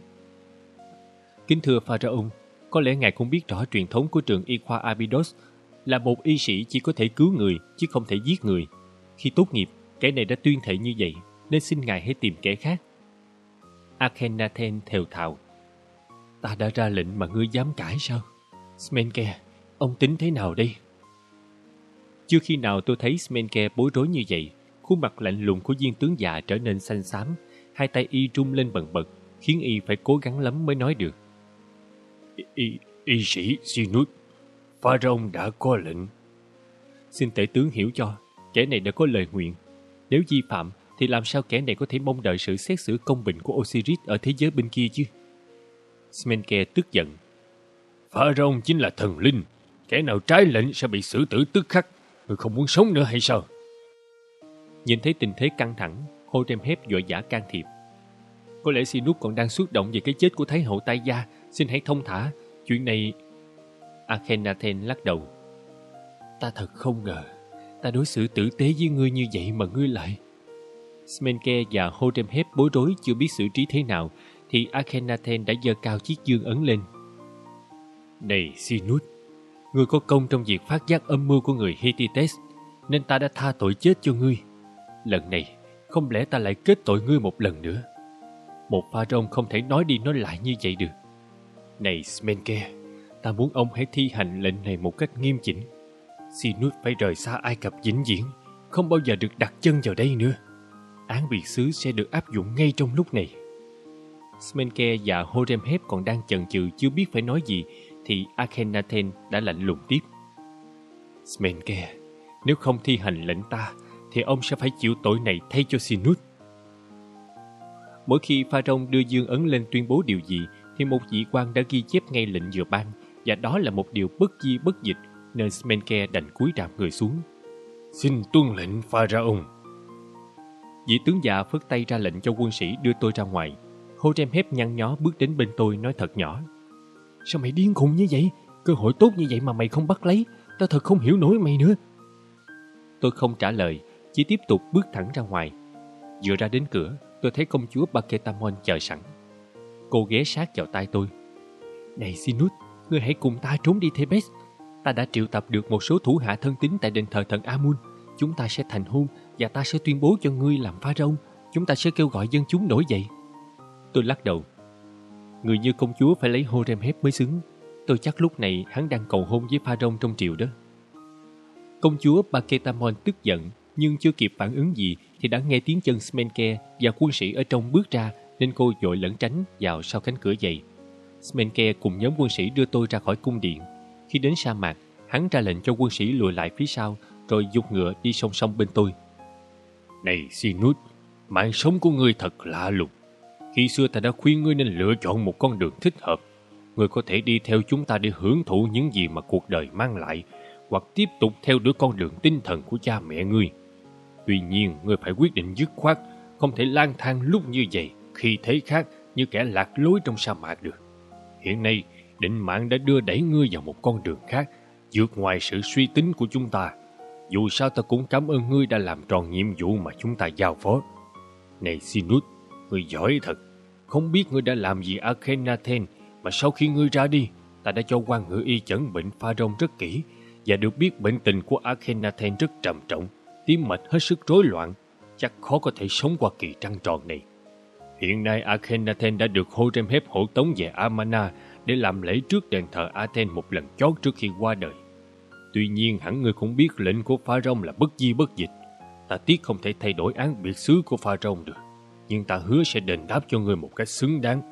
Kính thưa Pharaoh, có lẽ ngài cũng biết rõ truyền thống của trường y khoa Abydos là một y sĩ chỉ có thể cứu người chứ không thể giết người. Khi tốt nghiệp, kẻ này đã tuyên thệ như vậy, nên xin ngài hãy tìm kẻ khác. Akhenaten thều thào: Ta đã ra lệnh mà ngươi dám cãi sao? Smenke, ông tính thế nào đây? Chưa khi nào tôi thấy Smenke bối rối như vậy. Khuôn mặt lạnh lùng của viên tướng già trở nên xanh xám, hai tay y rung lên bần bật, khiến y phải cố gắng lắm mới nói được. Y, y, y sĩ Sinus, Pharaoh đã có lệnh. Xin tể tướng hiểu cho, kẻ này đã có lời nguyện. Nếu vi phạm, thì làm sao kẻ này có thể mong đợi sự xét xử công bình của Osiris ở thế giới bên kia chứ? Smenke tức giận: Pharaoh chính là thần linh, kẻ nào trái lệnh sẽ bị xử tử tức khắc. Người không muốn sống nữa hay sao? Nhìn thấy tình thế căng thẳng, Horemheb vội vã can thiệp: Có lẽ Sinus còn đang xúc động về cái chết của Thái hậu Tai Gia. Xin hãy thông thả. Chuyện này... Akhenaten lắc đầu: Ta thật không ngờ, ta đối xử tử tế với ngươi như vậy mà ngươi lại... Smenke và Horemheb bối rối chưa biết xử trí thế nào, thì Akhenaten đã giơ cao chiếc dương ấn lên. Này Sinus, ngươi có công trong việc phát giác âm mưu của người Hittites, nên ta đã tha tội chết cho ngươi. Lần này, không lẽ ta lại kết tội ngươi một lần nữa? Một Pharaoh không thể nói đi nói lại như vậy được. Này Smenke, ta muốn ông hãy thi hành lệnh này một cách nghiêm chỉnh. Sinus phải rời xa Ai Cập vĩnh viễn, không bao giờ được đặt chân vào đây nữa. Án biệt xứ sẽ được áp dụng ngay trong lúc này. Smenke và Horemheb còn đang chần chừ chưa biết phải nói gì, thì Akhenaten đã lạnh lùng tiếp: Smenke, nếu không thi hành lệnh ta, thì ông sẽ phải chịu tội này thay cho Sinus. Mỗi khi Pharaoh đưa dương ấn lên tuyên bố điều gì, thì một vị quan đã ghi chép ngay lệnh vừa ban, và đó là một điều bất di bất dịch, nên Smenke đành cúi rạp người xuống. Xin tuân lệnh Pharaoh. Vị tướng già phất tay ra lệnh cho quân sĩ đưa tôi ra ngoài. Horemheb nhăn nhó bước đến bên tôi nói thật nhỏ: Sao mày điên khùng như vậy? Cơ hội tốt như vậy mà mày không bắt lấy. Ta thật không hiểu nổi mày nữa. Tôi không trả lời, chỉ tiếp tục bước thẳng ra ngoài. Vừa ra đến cửa, tôi thấy công chúa Baketamon chờ sẵn. Cô ghé sát vào tai tôi: Này Sinus, ngươi hãy cùng ta trốn đi Thebes. Ta đã triệu tập được một số thủ hạ thân tín tại đền thờ thần Amun. Chúng ta sẽ thành hôn, và ta sẽ tuyên bố cho ngươi làm pharaoh. Chúng ta sẽ kêu gọi dân chúng nổi dậy. Tôi lắc đầu: Người như công chúa phải lấy Horemheb mới xứng. Tôi chắc lúc này hắn đang cầu hôn với pharaoh trong triều đó. Công chúa Baketamon tức giận, nhưng chưa kịp phản ứng gì thì đã nghe tiếng chân Smenke và quân sĩ ở trong bước ra, nên cô vội lẩn tránh vào sau cánh cửa dày. Smenke cùng nhóm quân sĩ đưa tôi ra khỏi cung điện. Khi đến sa mạc, hắn ra lệnh cho quân sĩ lùi lại phía sau, rồi giục ngựa đi song song bên tôi. Này Sinus, mạng sống của ngươi thật lạ lùng. Khi xưa ta đã khuyên ngươi nên lựa chọn một con đường thích hợp. Ngươi có thể đi theo chúng ta để hưởng thụ những gì mà cuộc đời mang lại, hoặc tiếp tục theo đuổi con đường tinh thần của cha mẹ ngươi. Tuy nhiên, ngươi phải quyết định dứt khoát, không thể lang thang lúc như vậy, khi thế khác như kẻ lạc lối trong sa mạc được. Hiện nay, định mạng đã đưa đẩy ngươi vào một con đường khác, vượt ngoài sự suy tính của chúng ta. Dù sao ta cũng cảm ơn ngươi đã làm tròn nhiệm vụ mà chúng ta giao phó. Này Sinus, ngươi giỏi thật. Không biết ngươi đã làm gì Akhenaten, mà sau khi ngươi ra đi, ta đã cho quan ngự y chẩn bệnh Pharaoh rất kỹ, và được biết bệnh tình của Akhenaten rất trầm trọng, tim mạch hết sức rối loạn, chắc khó có thể sống qua kỳ trăng tròn này. Hiện nay Akhenaten đã được Horemheb hộ tống về Amana để làm lễ trước đền thờ Aten một lần chót trước khi qua đời. Tuy nhiên hẳn ngươi cũng biết lệnh của Pharaoh là bất di bất dịch. Ta tiếc không thể thay đổi án biệt xứ của Pharaoh được, nhưng ta hứa sẽ đền đáp cho ngươi một cách xứng đáng.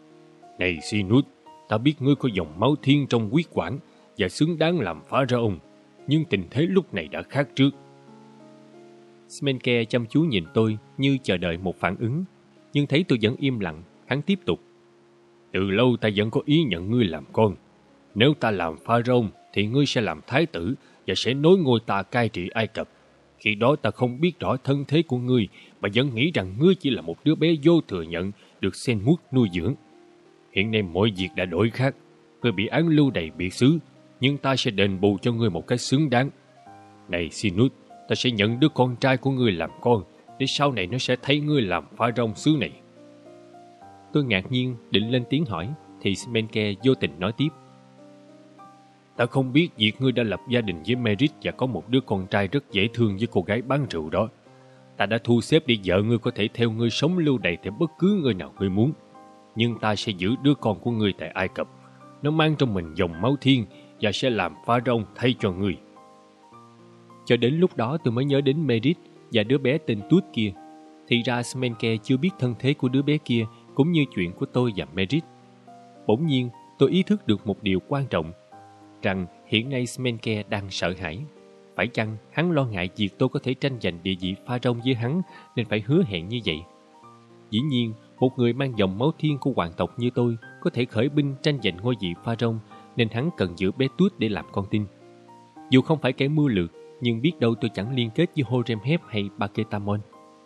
Này Sinus, ta biết ngươi có dòng máu thiên trong huyết quản và xứng đáng làm Pharaoh, nhưng tình thế lúc này đã khác trước. Smenke chăm chú nhìn tôi như chờ đợi một phản ứng, nhưng thấy tôi vẫn im lặng, hắn tiếp tục. Từ lâu ta vẫn có ý nhận ngươi làm con. Nếu ta làm Pharaoh thì ngươi sẽ làm thái tử và sẽ nối ngôi ta cai trị Ai Cập. Khi đó ta không biết rõ thân thế của ngươi, mà vẫn nghĩ rằng ngươi chỉ là một đứa bé vô thừa nhận được Senmut nuôi dưỡng. Hiện nay mọi việc đã đổi khác. Ngươi bị án lưu đày biệt xứ. nhưng ta sẽ đền bù cho ngươi một cách xứng đáng. Này Sinus, ta sẽ nhận đứa con trai của ngươi làm con, để sau này nó sẽ thấy ngươi làm pharaoh xứ này. Tôi ngạc nhiên định lên tiếng hỏi, thì Smenke vô tình nói tiếp. Ta không biết việc ngươi đã lập gia đình với Merit và có một đứa con trai rất dễ thương với cô gái bán rượu đó. Ta đã thu xếp để vợ ngươi có thể theo ngươi sống lưu đày tại bất cứ nơi nào ngươi muốn. Nhưng ta sẽ giữ đứa con của ngươi tại Ai Cập. Nó mang trong mình dòng máu thiên và sẽ làm pharaoh thay cho ngươi. Cho đến lúc đó tôi mới nhớ đến Merit và đứa bé tên Tut kia. Thì ra Smenke chưa biết thân thế của đứa bé kia cũng như chuyện của tôi và Merit. Bỗng nhiên tôi ý thức được một điều quan trọng, rằng hiện nay Smenke đang sợ hãi. Phải chăng hắn lo ngại việc tôi có thể tranh giành địa vị pharaoh với hắn nên phải hứa hẹn như vậy? Dĩ nhiên, một người mang dòng máu thiên của hoàng tộc như tôi có thể khởi binh tranh giành ngôi vị pharaoh, nên hắn cần giữ bé Tut để làm con tin. Dù không phải kẻ mưu lược, nhưng biết đâu tôi chẳng liên kết với Horemheb hay Baketamon.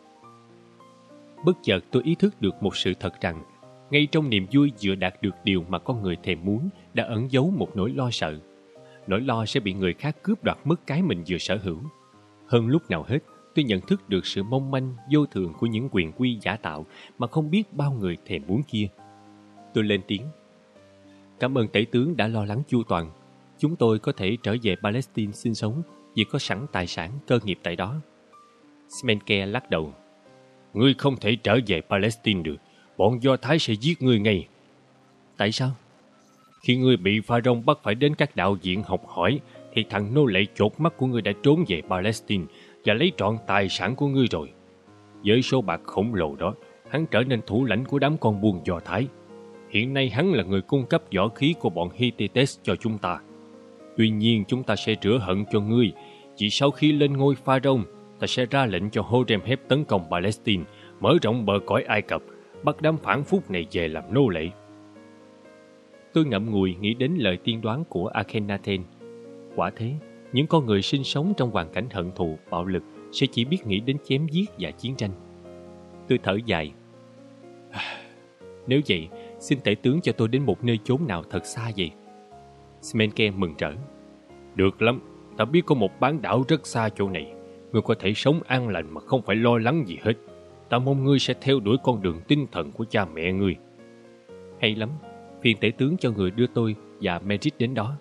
Bất chợt tôi ý thức được một sự thật rằng, ngay trong niềm vui vừa đạt được điều mà con người thèm muốn đã ẩn giấu một nỗi lo sợ. Nỗi lo sẽ bị người khác cướp đoạt mất cái mình vừa sở hữu. Hơn lúc nào hết, tôi nhận thức được sự mong manh, vô thường của những quyền quy giả tạo mà không biết bao người thèm muốn kia. Tôi lên tiếng. Cảm ơn tể tướng đã lo lắng chu toàn. Chúng tôi có thể trở về Palestine sinh sống vì có sẵn tài sản cơ nghiệp tại đó. Smenke lắc đầu. Ngươi không thể trở về Palestine được. Bọn Do Thái sẽ giết ngươi ngay. Tại sao? Khi ngươi bị pharaoh bắt phải đến các đạo viện học hỏi, thì thằng nô lệ chột mắt của ngươi đã trốn về Palestine và lấy trọn tài sản của ngươi rồi. Với số bạc khổng lồ đó, hắn trở nên thủ lãnh của đám con buôn Do Thái. Hiện nay hắn là người cung cấp võ khí của bọn Hittites cho chúng ta. Tuy nhiên chúng ta sẽ rửa hận cho ngươi. Chỉ sau khi lên ngôi pharaoh, ta sẽ ra lệnh cho Horemheb tấn công Palestine, mở rộng bờ cõi Ai Cập, bắt đám phản phúc này về làm nô lệ. Tôi ngậm ngùi nghĩ đến lời tiên đoán của Akhenaten. Quả thế, những con người sinh sống trong hoàn cảnh hận thù, bạo lực sẽ chỉ biết nghĩ đến chém giết và chiến tranh. Tôi thở dài. Nếu vậy, xin tể tướng cho tôi đến một nơi chốn nào thật xa vậy. Smenke mừng rỡ. Được lắm, ta biết có một bán đảo rất xa chỗ này. Ngươi có thể sống an lành mà không phải lo lắng gì hết. Ta mong ngươi sẽ theo đuổi con đường tinh thần của cha mẹ ngươi. Hay lắm, phiền tể tướng cho người đưa tôi và Merit đến đó.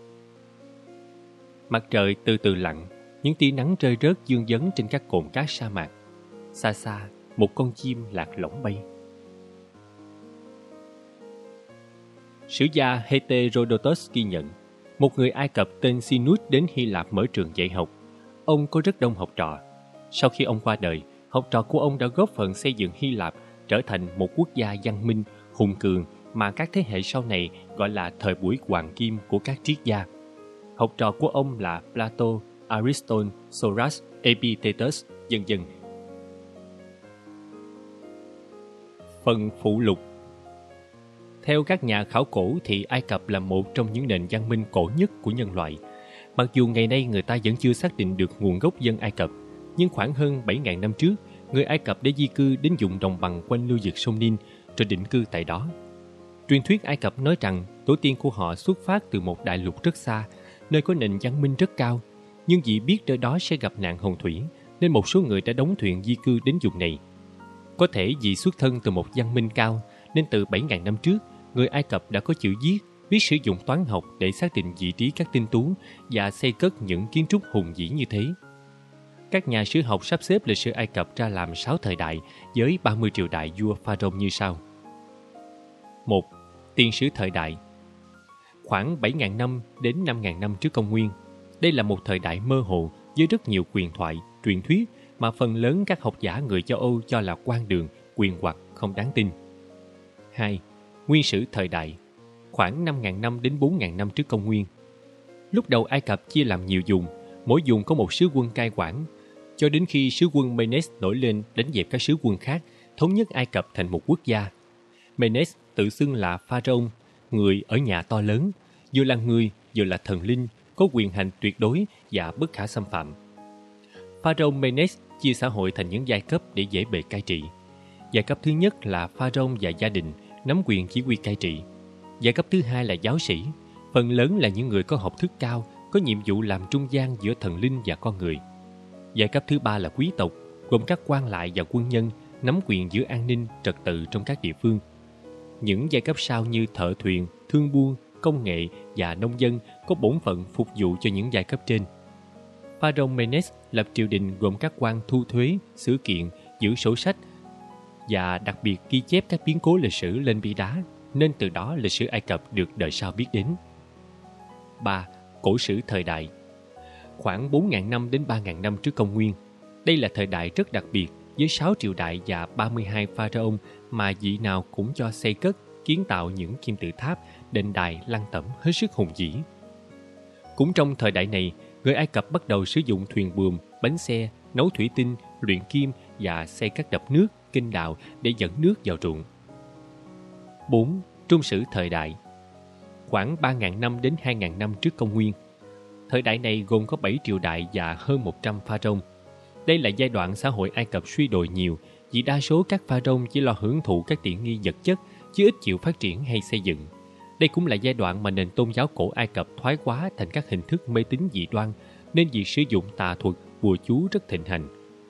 Mặt trời từ từ lặn, những tia nắng rơi rớt dương vấn trên các cồn cát sa mạc. Xa xa, một con chim lạc lõng bay. Sử gia Heterodotus ghi nhận, một người Ai Cập tên Sinus đến Hy Lạp mở trường dạy học. Ông có rất đông học trò. Sau khi ông qua đời, học trò của ông đã góp phần xây dựng Hy Lạp trở thành một quốc gia văn minh, hùng cường mà các thế hệ sau này gọi là thời buổi hoàng kim của các triết gia. Học trò của ông là Plato, Aristotle, Socrates, Epictetus, vân vân. Phần phụ lục. Theo các nhà khảo cổ thì Ai Cập là một trong những nền văn minh cổ nhất của nhân loại. Mặc dù ngày nay người ta vẫn chưa xác định được nguồn gốc dân Ai Cập, nhưng khoảng hơn bảy nghìn năm trước, người Ai Cập đã di cư đến vùng đồng bằng quanh lưu vực sông Nin rồi định cư tại đó. Truyền thuyết Ai Cập nói rằng tổ tiên của họ xuất phát từ một đại lục rất xa, nơi có nền văn minh rất cao, nhưng vì biết nơi đó sẽ gặp nạn hồng thủy, nên một số người đã đóng thuyền di cư đến vùng này. Có thể vì xuất thân từ một văn minh cao, nên từ bảy nghìn năm trước, người Ai Cập đã có chữ viết, biết sử dụng toán học để xác định vị trí các tinh tú và xây cất những kiến trúc hùng vĩ như thế. Các nhà sử học sắp xếp lịch sử Ai Cập ra làm sáu thời đại với ba mươi triều đại vua Pharaoh như sau. một. Tiền sử thời đại. Khoảng bảy nghìn năm đến năm nghìn năm trước công nguyên. Đây là một thời đại mơ hồ với rất nhiều quyền thoại, truyền thuyết mà phần lớn các học giả người châu Âu cho là quan đường, quyền hoặc, không đáng tin. hai. Nguyên sử thời đại. Khoảng năm nghìn năm đến bốn nghìn năm trước công nguyên. Lúc đầu Ai Cập chia làm nhiều vùng, mỗi vùng có một sứ quân cai quản, cho đến khi sứ quân Menes nổi lên đánh dẹp các sứ quân khác, thống nhất Ai Cập thành một quốc gia. Menes tự xưng là Pharaoh, người ở nhà to lớn, vừa là người, vừa là thần linh, có quyền hành tuyệt đối và bất khả xâm phạm. Pharaoh Menes chia xã hội thành những giai cấp để dễ bề cai trị. Giai cấp thứ nhất là Pharaoh và gia đình, nắm quyền chỉ huy cai trị. Giai cấp thứ hai là giáo sĩ, Phần lớn là những người có học thức cao, có nhiệm vụ làm trung gian giữa thần linh và con người. Giai cấp thứ ba là quý tộc, gồm các quan lại và quân nhân, nắm quyền giữ an ninh, trật tự trong các địa phương. Những giai cấp sau như thợ thuyền, thương buôn, công nghệ và nông dân có bổn phận phục vụ cho những giai cấp trên. Pharaoh Menes lập triều đình gồm các quan thu thuế, xử kiện, giữ sổ sách và đặc biệt ghi chép các biến cố lịch sử lên bia đá, nên từ đó lịch sử Ai Cập được đời sau biết đến. ba. Cổ sử thời đại. Khoảng bốn nghìn năm đến ba nghìn năm trước công nguyên. Đây là thời đại rất đặc biệt với sáu triều đại và ba mươi hai pharaoh mà vị nào cũng cho xây cất, kiến tạo những kim tự tháp, đền đài, lăng tẩm hết sức hùng vĩ. Cũng trong thời đại này, người Ai Cập bắt đầu sử dụng thuyền buồm, bánh xe, nấu thủy tinh, luyện kim và xây các đập nước, kênh đào để dẫn nước vào ruộng. bốn. Trung sử thời đại. Khoảng ba nghìn năm đến hai nghìn năm trước công nguyên. Thời đại này gồm có bảy triều đại và hơn một trăm pharaoh. Đây là giai đoạn xã hội Ai Cập suy đồi nhiều, vì đa số các pharaoh chỉ lo hưởng thụ các tiện nghi vật chất, chứ ít chịu phát triển hay xây dựng. Đây cũng là giai đoạn mà nền tôn giáo cổ Ai Cập thoái hóa thành các hình thức mê tín dị đoan, nên việc sử dụng tà thuật, bùa chú rất thịnh hành.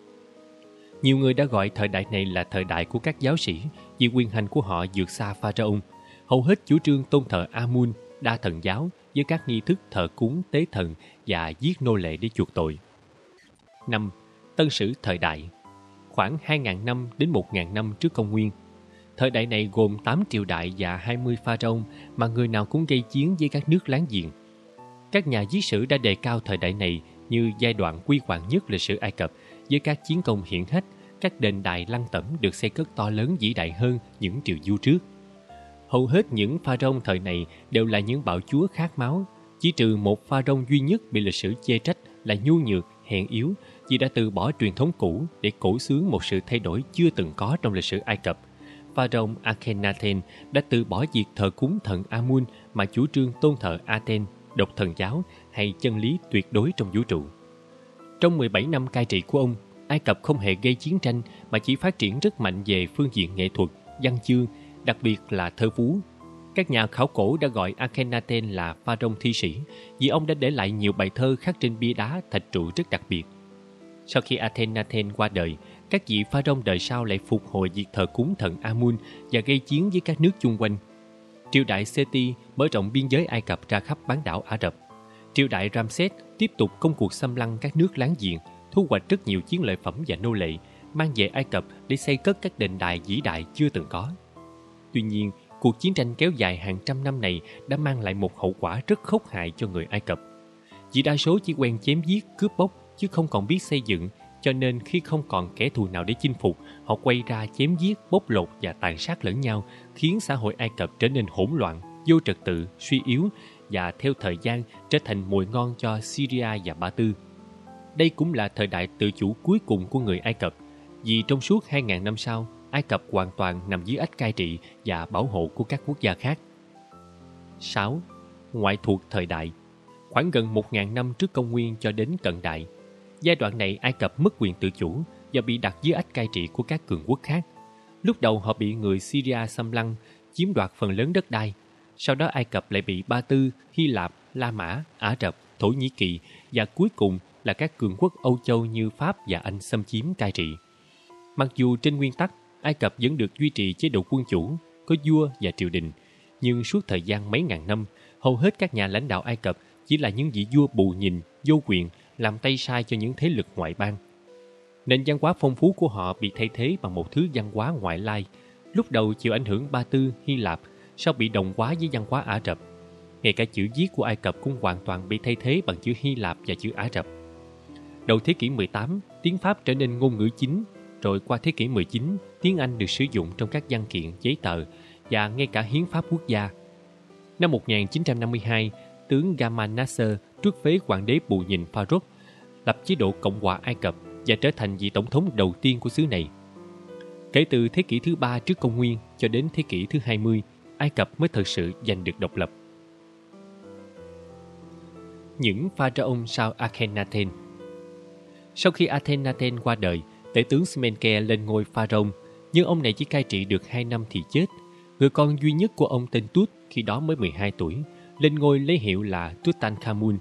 Nhiều người đã gọi thời đại này là thời đại của các giáo sĩ, vì quyền hành của họ vượt xa pharaoh. Hầu hết chủ trương tôn thờ Amun, đa thần giáo, với các nghi thức thờ cúng, tế thần và giết nô lệ để chuộc tội. năm. Tân sử thời đại. Khoảng hai nghìn năm đến một nghìn năm trước công nguyên. Thời đại này gồm tám triều đại và hai mươi pharaoh mà người nào cũng gây chiến với các nước láng giềng. Các nhà viết sử đã đề cao thời đại này như giai đoạn huy hoàng nhất lịch sử Ai Cập, với các chiến công hiển hách, các đền đài lăng tẩm được xây cất to lớn vĩ đại hơn những triều vua trước. Hầu hết những pharaoh thời này đều là những bạo chúa khát máu, chỉ trừ một pharaoh duy nhất bị lịch sử chê trách là nhu nhược, hèn yếu, vì đã từ bỏ truyền thống cũ để cổ xướng một sự thay đổi chưa từng có trong lịch sử Ai Cập. Pharaoh Akhenaten đã từ bỏ việc thờ cúng thần Amun mà chủ trương tôn thờ Aten, độc thần giáo hay chân lý tuyệt đối trong vũ trụ. Trong mười bảy năm cai trị của ông, Ai Cập không hề gây chiến tranh mà chỉ phát triển rất mạnh về phương diện nghệ thuật, văn chương, đặc biệt là thơ phú. Các nhà khảo cổ đã gọi Akhenaten là pharaoh thi sĩ vì ông đã để lại nhiều bài thơ khắc trên bia đá thạch trụ rất đặc biệt. Sau khi Akhenaten qua đời, các vị pharaoh đời sau lại phục hồi việc thờ cúng thần Amun và gây chiến với các nước chung quanh. Triều đại Seti mở rộng biên giới Ai Cập ra khắp bán đảo Ả Rập. Triều đại Ramses tiếp tục công cuộc xâm lăng các nước láng giềng, thu hoạch rất nhiều chiến lợi phẩm và nô lệ, mang về Ai Cập để xây cất các đền đài vĩ đại chưa từng có. Tuy nhiên, cuộc chiến tranh kéo dài hàng trăm năm này đã mang lại một hậu quả rất khốc hại cho người Ai Cập. Vì đa số chỉ quen chém giết, cướp bóc, chứ không còn biết xây dựng, cho nên khi không còn kẻ thù nào để chinh phục, họ quay ra chém giết, bóc lột và tàn sát lẫn nhau, khiến xã hội Ai Cập trở nên hỗn loạn, vô trật tự, suy yếu và theo thời gian trở thành mồi ngon cho Syria và Ba Tư. Đây cũng là thời đại tự chủ cuối cùng của người Ai Cập, vì trong suốt hai nghìn năm sau, Ai Cập hoàn toàn nằm dưới ách cai trị và bảo hộ của các quốc gia khác. sáu. Ngoại thuộc thời đại. Khoảng gần một nghìn năm trước công nguyên cho đến cận đại, giai đoạn này Ai Cập mất quyền tự chủ và bị đặt dưới ách cai trị của các cường quốc khác. Lúc đầu họ bị người Syria xâm lăng, chiếm đoạt phần lớn đất đai. Sau đó Ai Cập lại bị Ba Tư, Hy Lạp, La Mã, Ả Rập, Thổ Nhĩ Kỳ và cuối cùng là các cường quốc Âu Châu như Pháp và Anh xâm chiếm cai trị. Mặc dù trên nguyên tắc Ai Cập vẫn được duy trì chế độ quân chủ, có vua và triều đình, nhưng suốt thời gian mấy ngàn năm, hầu hết các nhà lãnh đạo Ai Cập chỉ là những vị vua bù nhìn, vô quyền, làm tay sai cho những thế lực ngoại bang. Nền văn hóa phong phú của họ bị thay thế bằng một thứ văn hóa ngoại lai, lúc đầu chịu ảnh hưởng Ba Tư, Hy Lạp, sau bị đồng hóa với văn hóa Ả Rập. Ngay cả chữ viết của Ai Cập cũng hoàn toàn bị thay thế bằng chữ Hy Lạp và chữ Ả Rập. Đầu thế kỷ mười tám, tiếng Pháp trở nên ngôn ngữ chính, rồi qua thế kỷ mười chín, tiếng Anh được sử dụng trong các văn kiện, giấy tờ và ngay cả hiến pháp quốc gia. Năm một nghìn chín trăm năm mươi hai, tướng Gamal Nasser truất phế hoàng đế bù nhìn Farouk, lập chế độ Cộng hòa Ai Cập và trở thành vị tổng thống đầu tiên của xứ này. Kể từ thế kỷ thứ ba trước công nguyên cho đến thế kỷ thứ hai mươi, Ai Cập mới thực sự giành được độc lập. Những pharaoh sau Akhenaten. Sau khi Akhenaten qua đời, tể tướng Smenkhare lên ngôi pharaoh, nhưng ông này chỉ cai trị được hai năm thì chết. Người con duy nhất của ông tên Tut khi đó mới mười hai tuổi, lên ngôi lấy hiệu là Tutankhamun,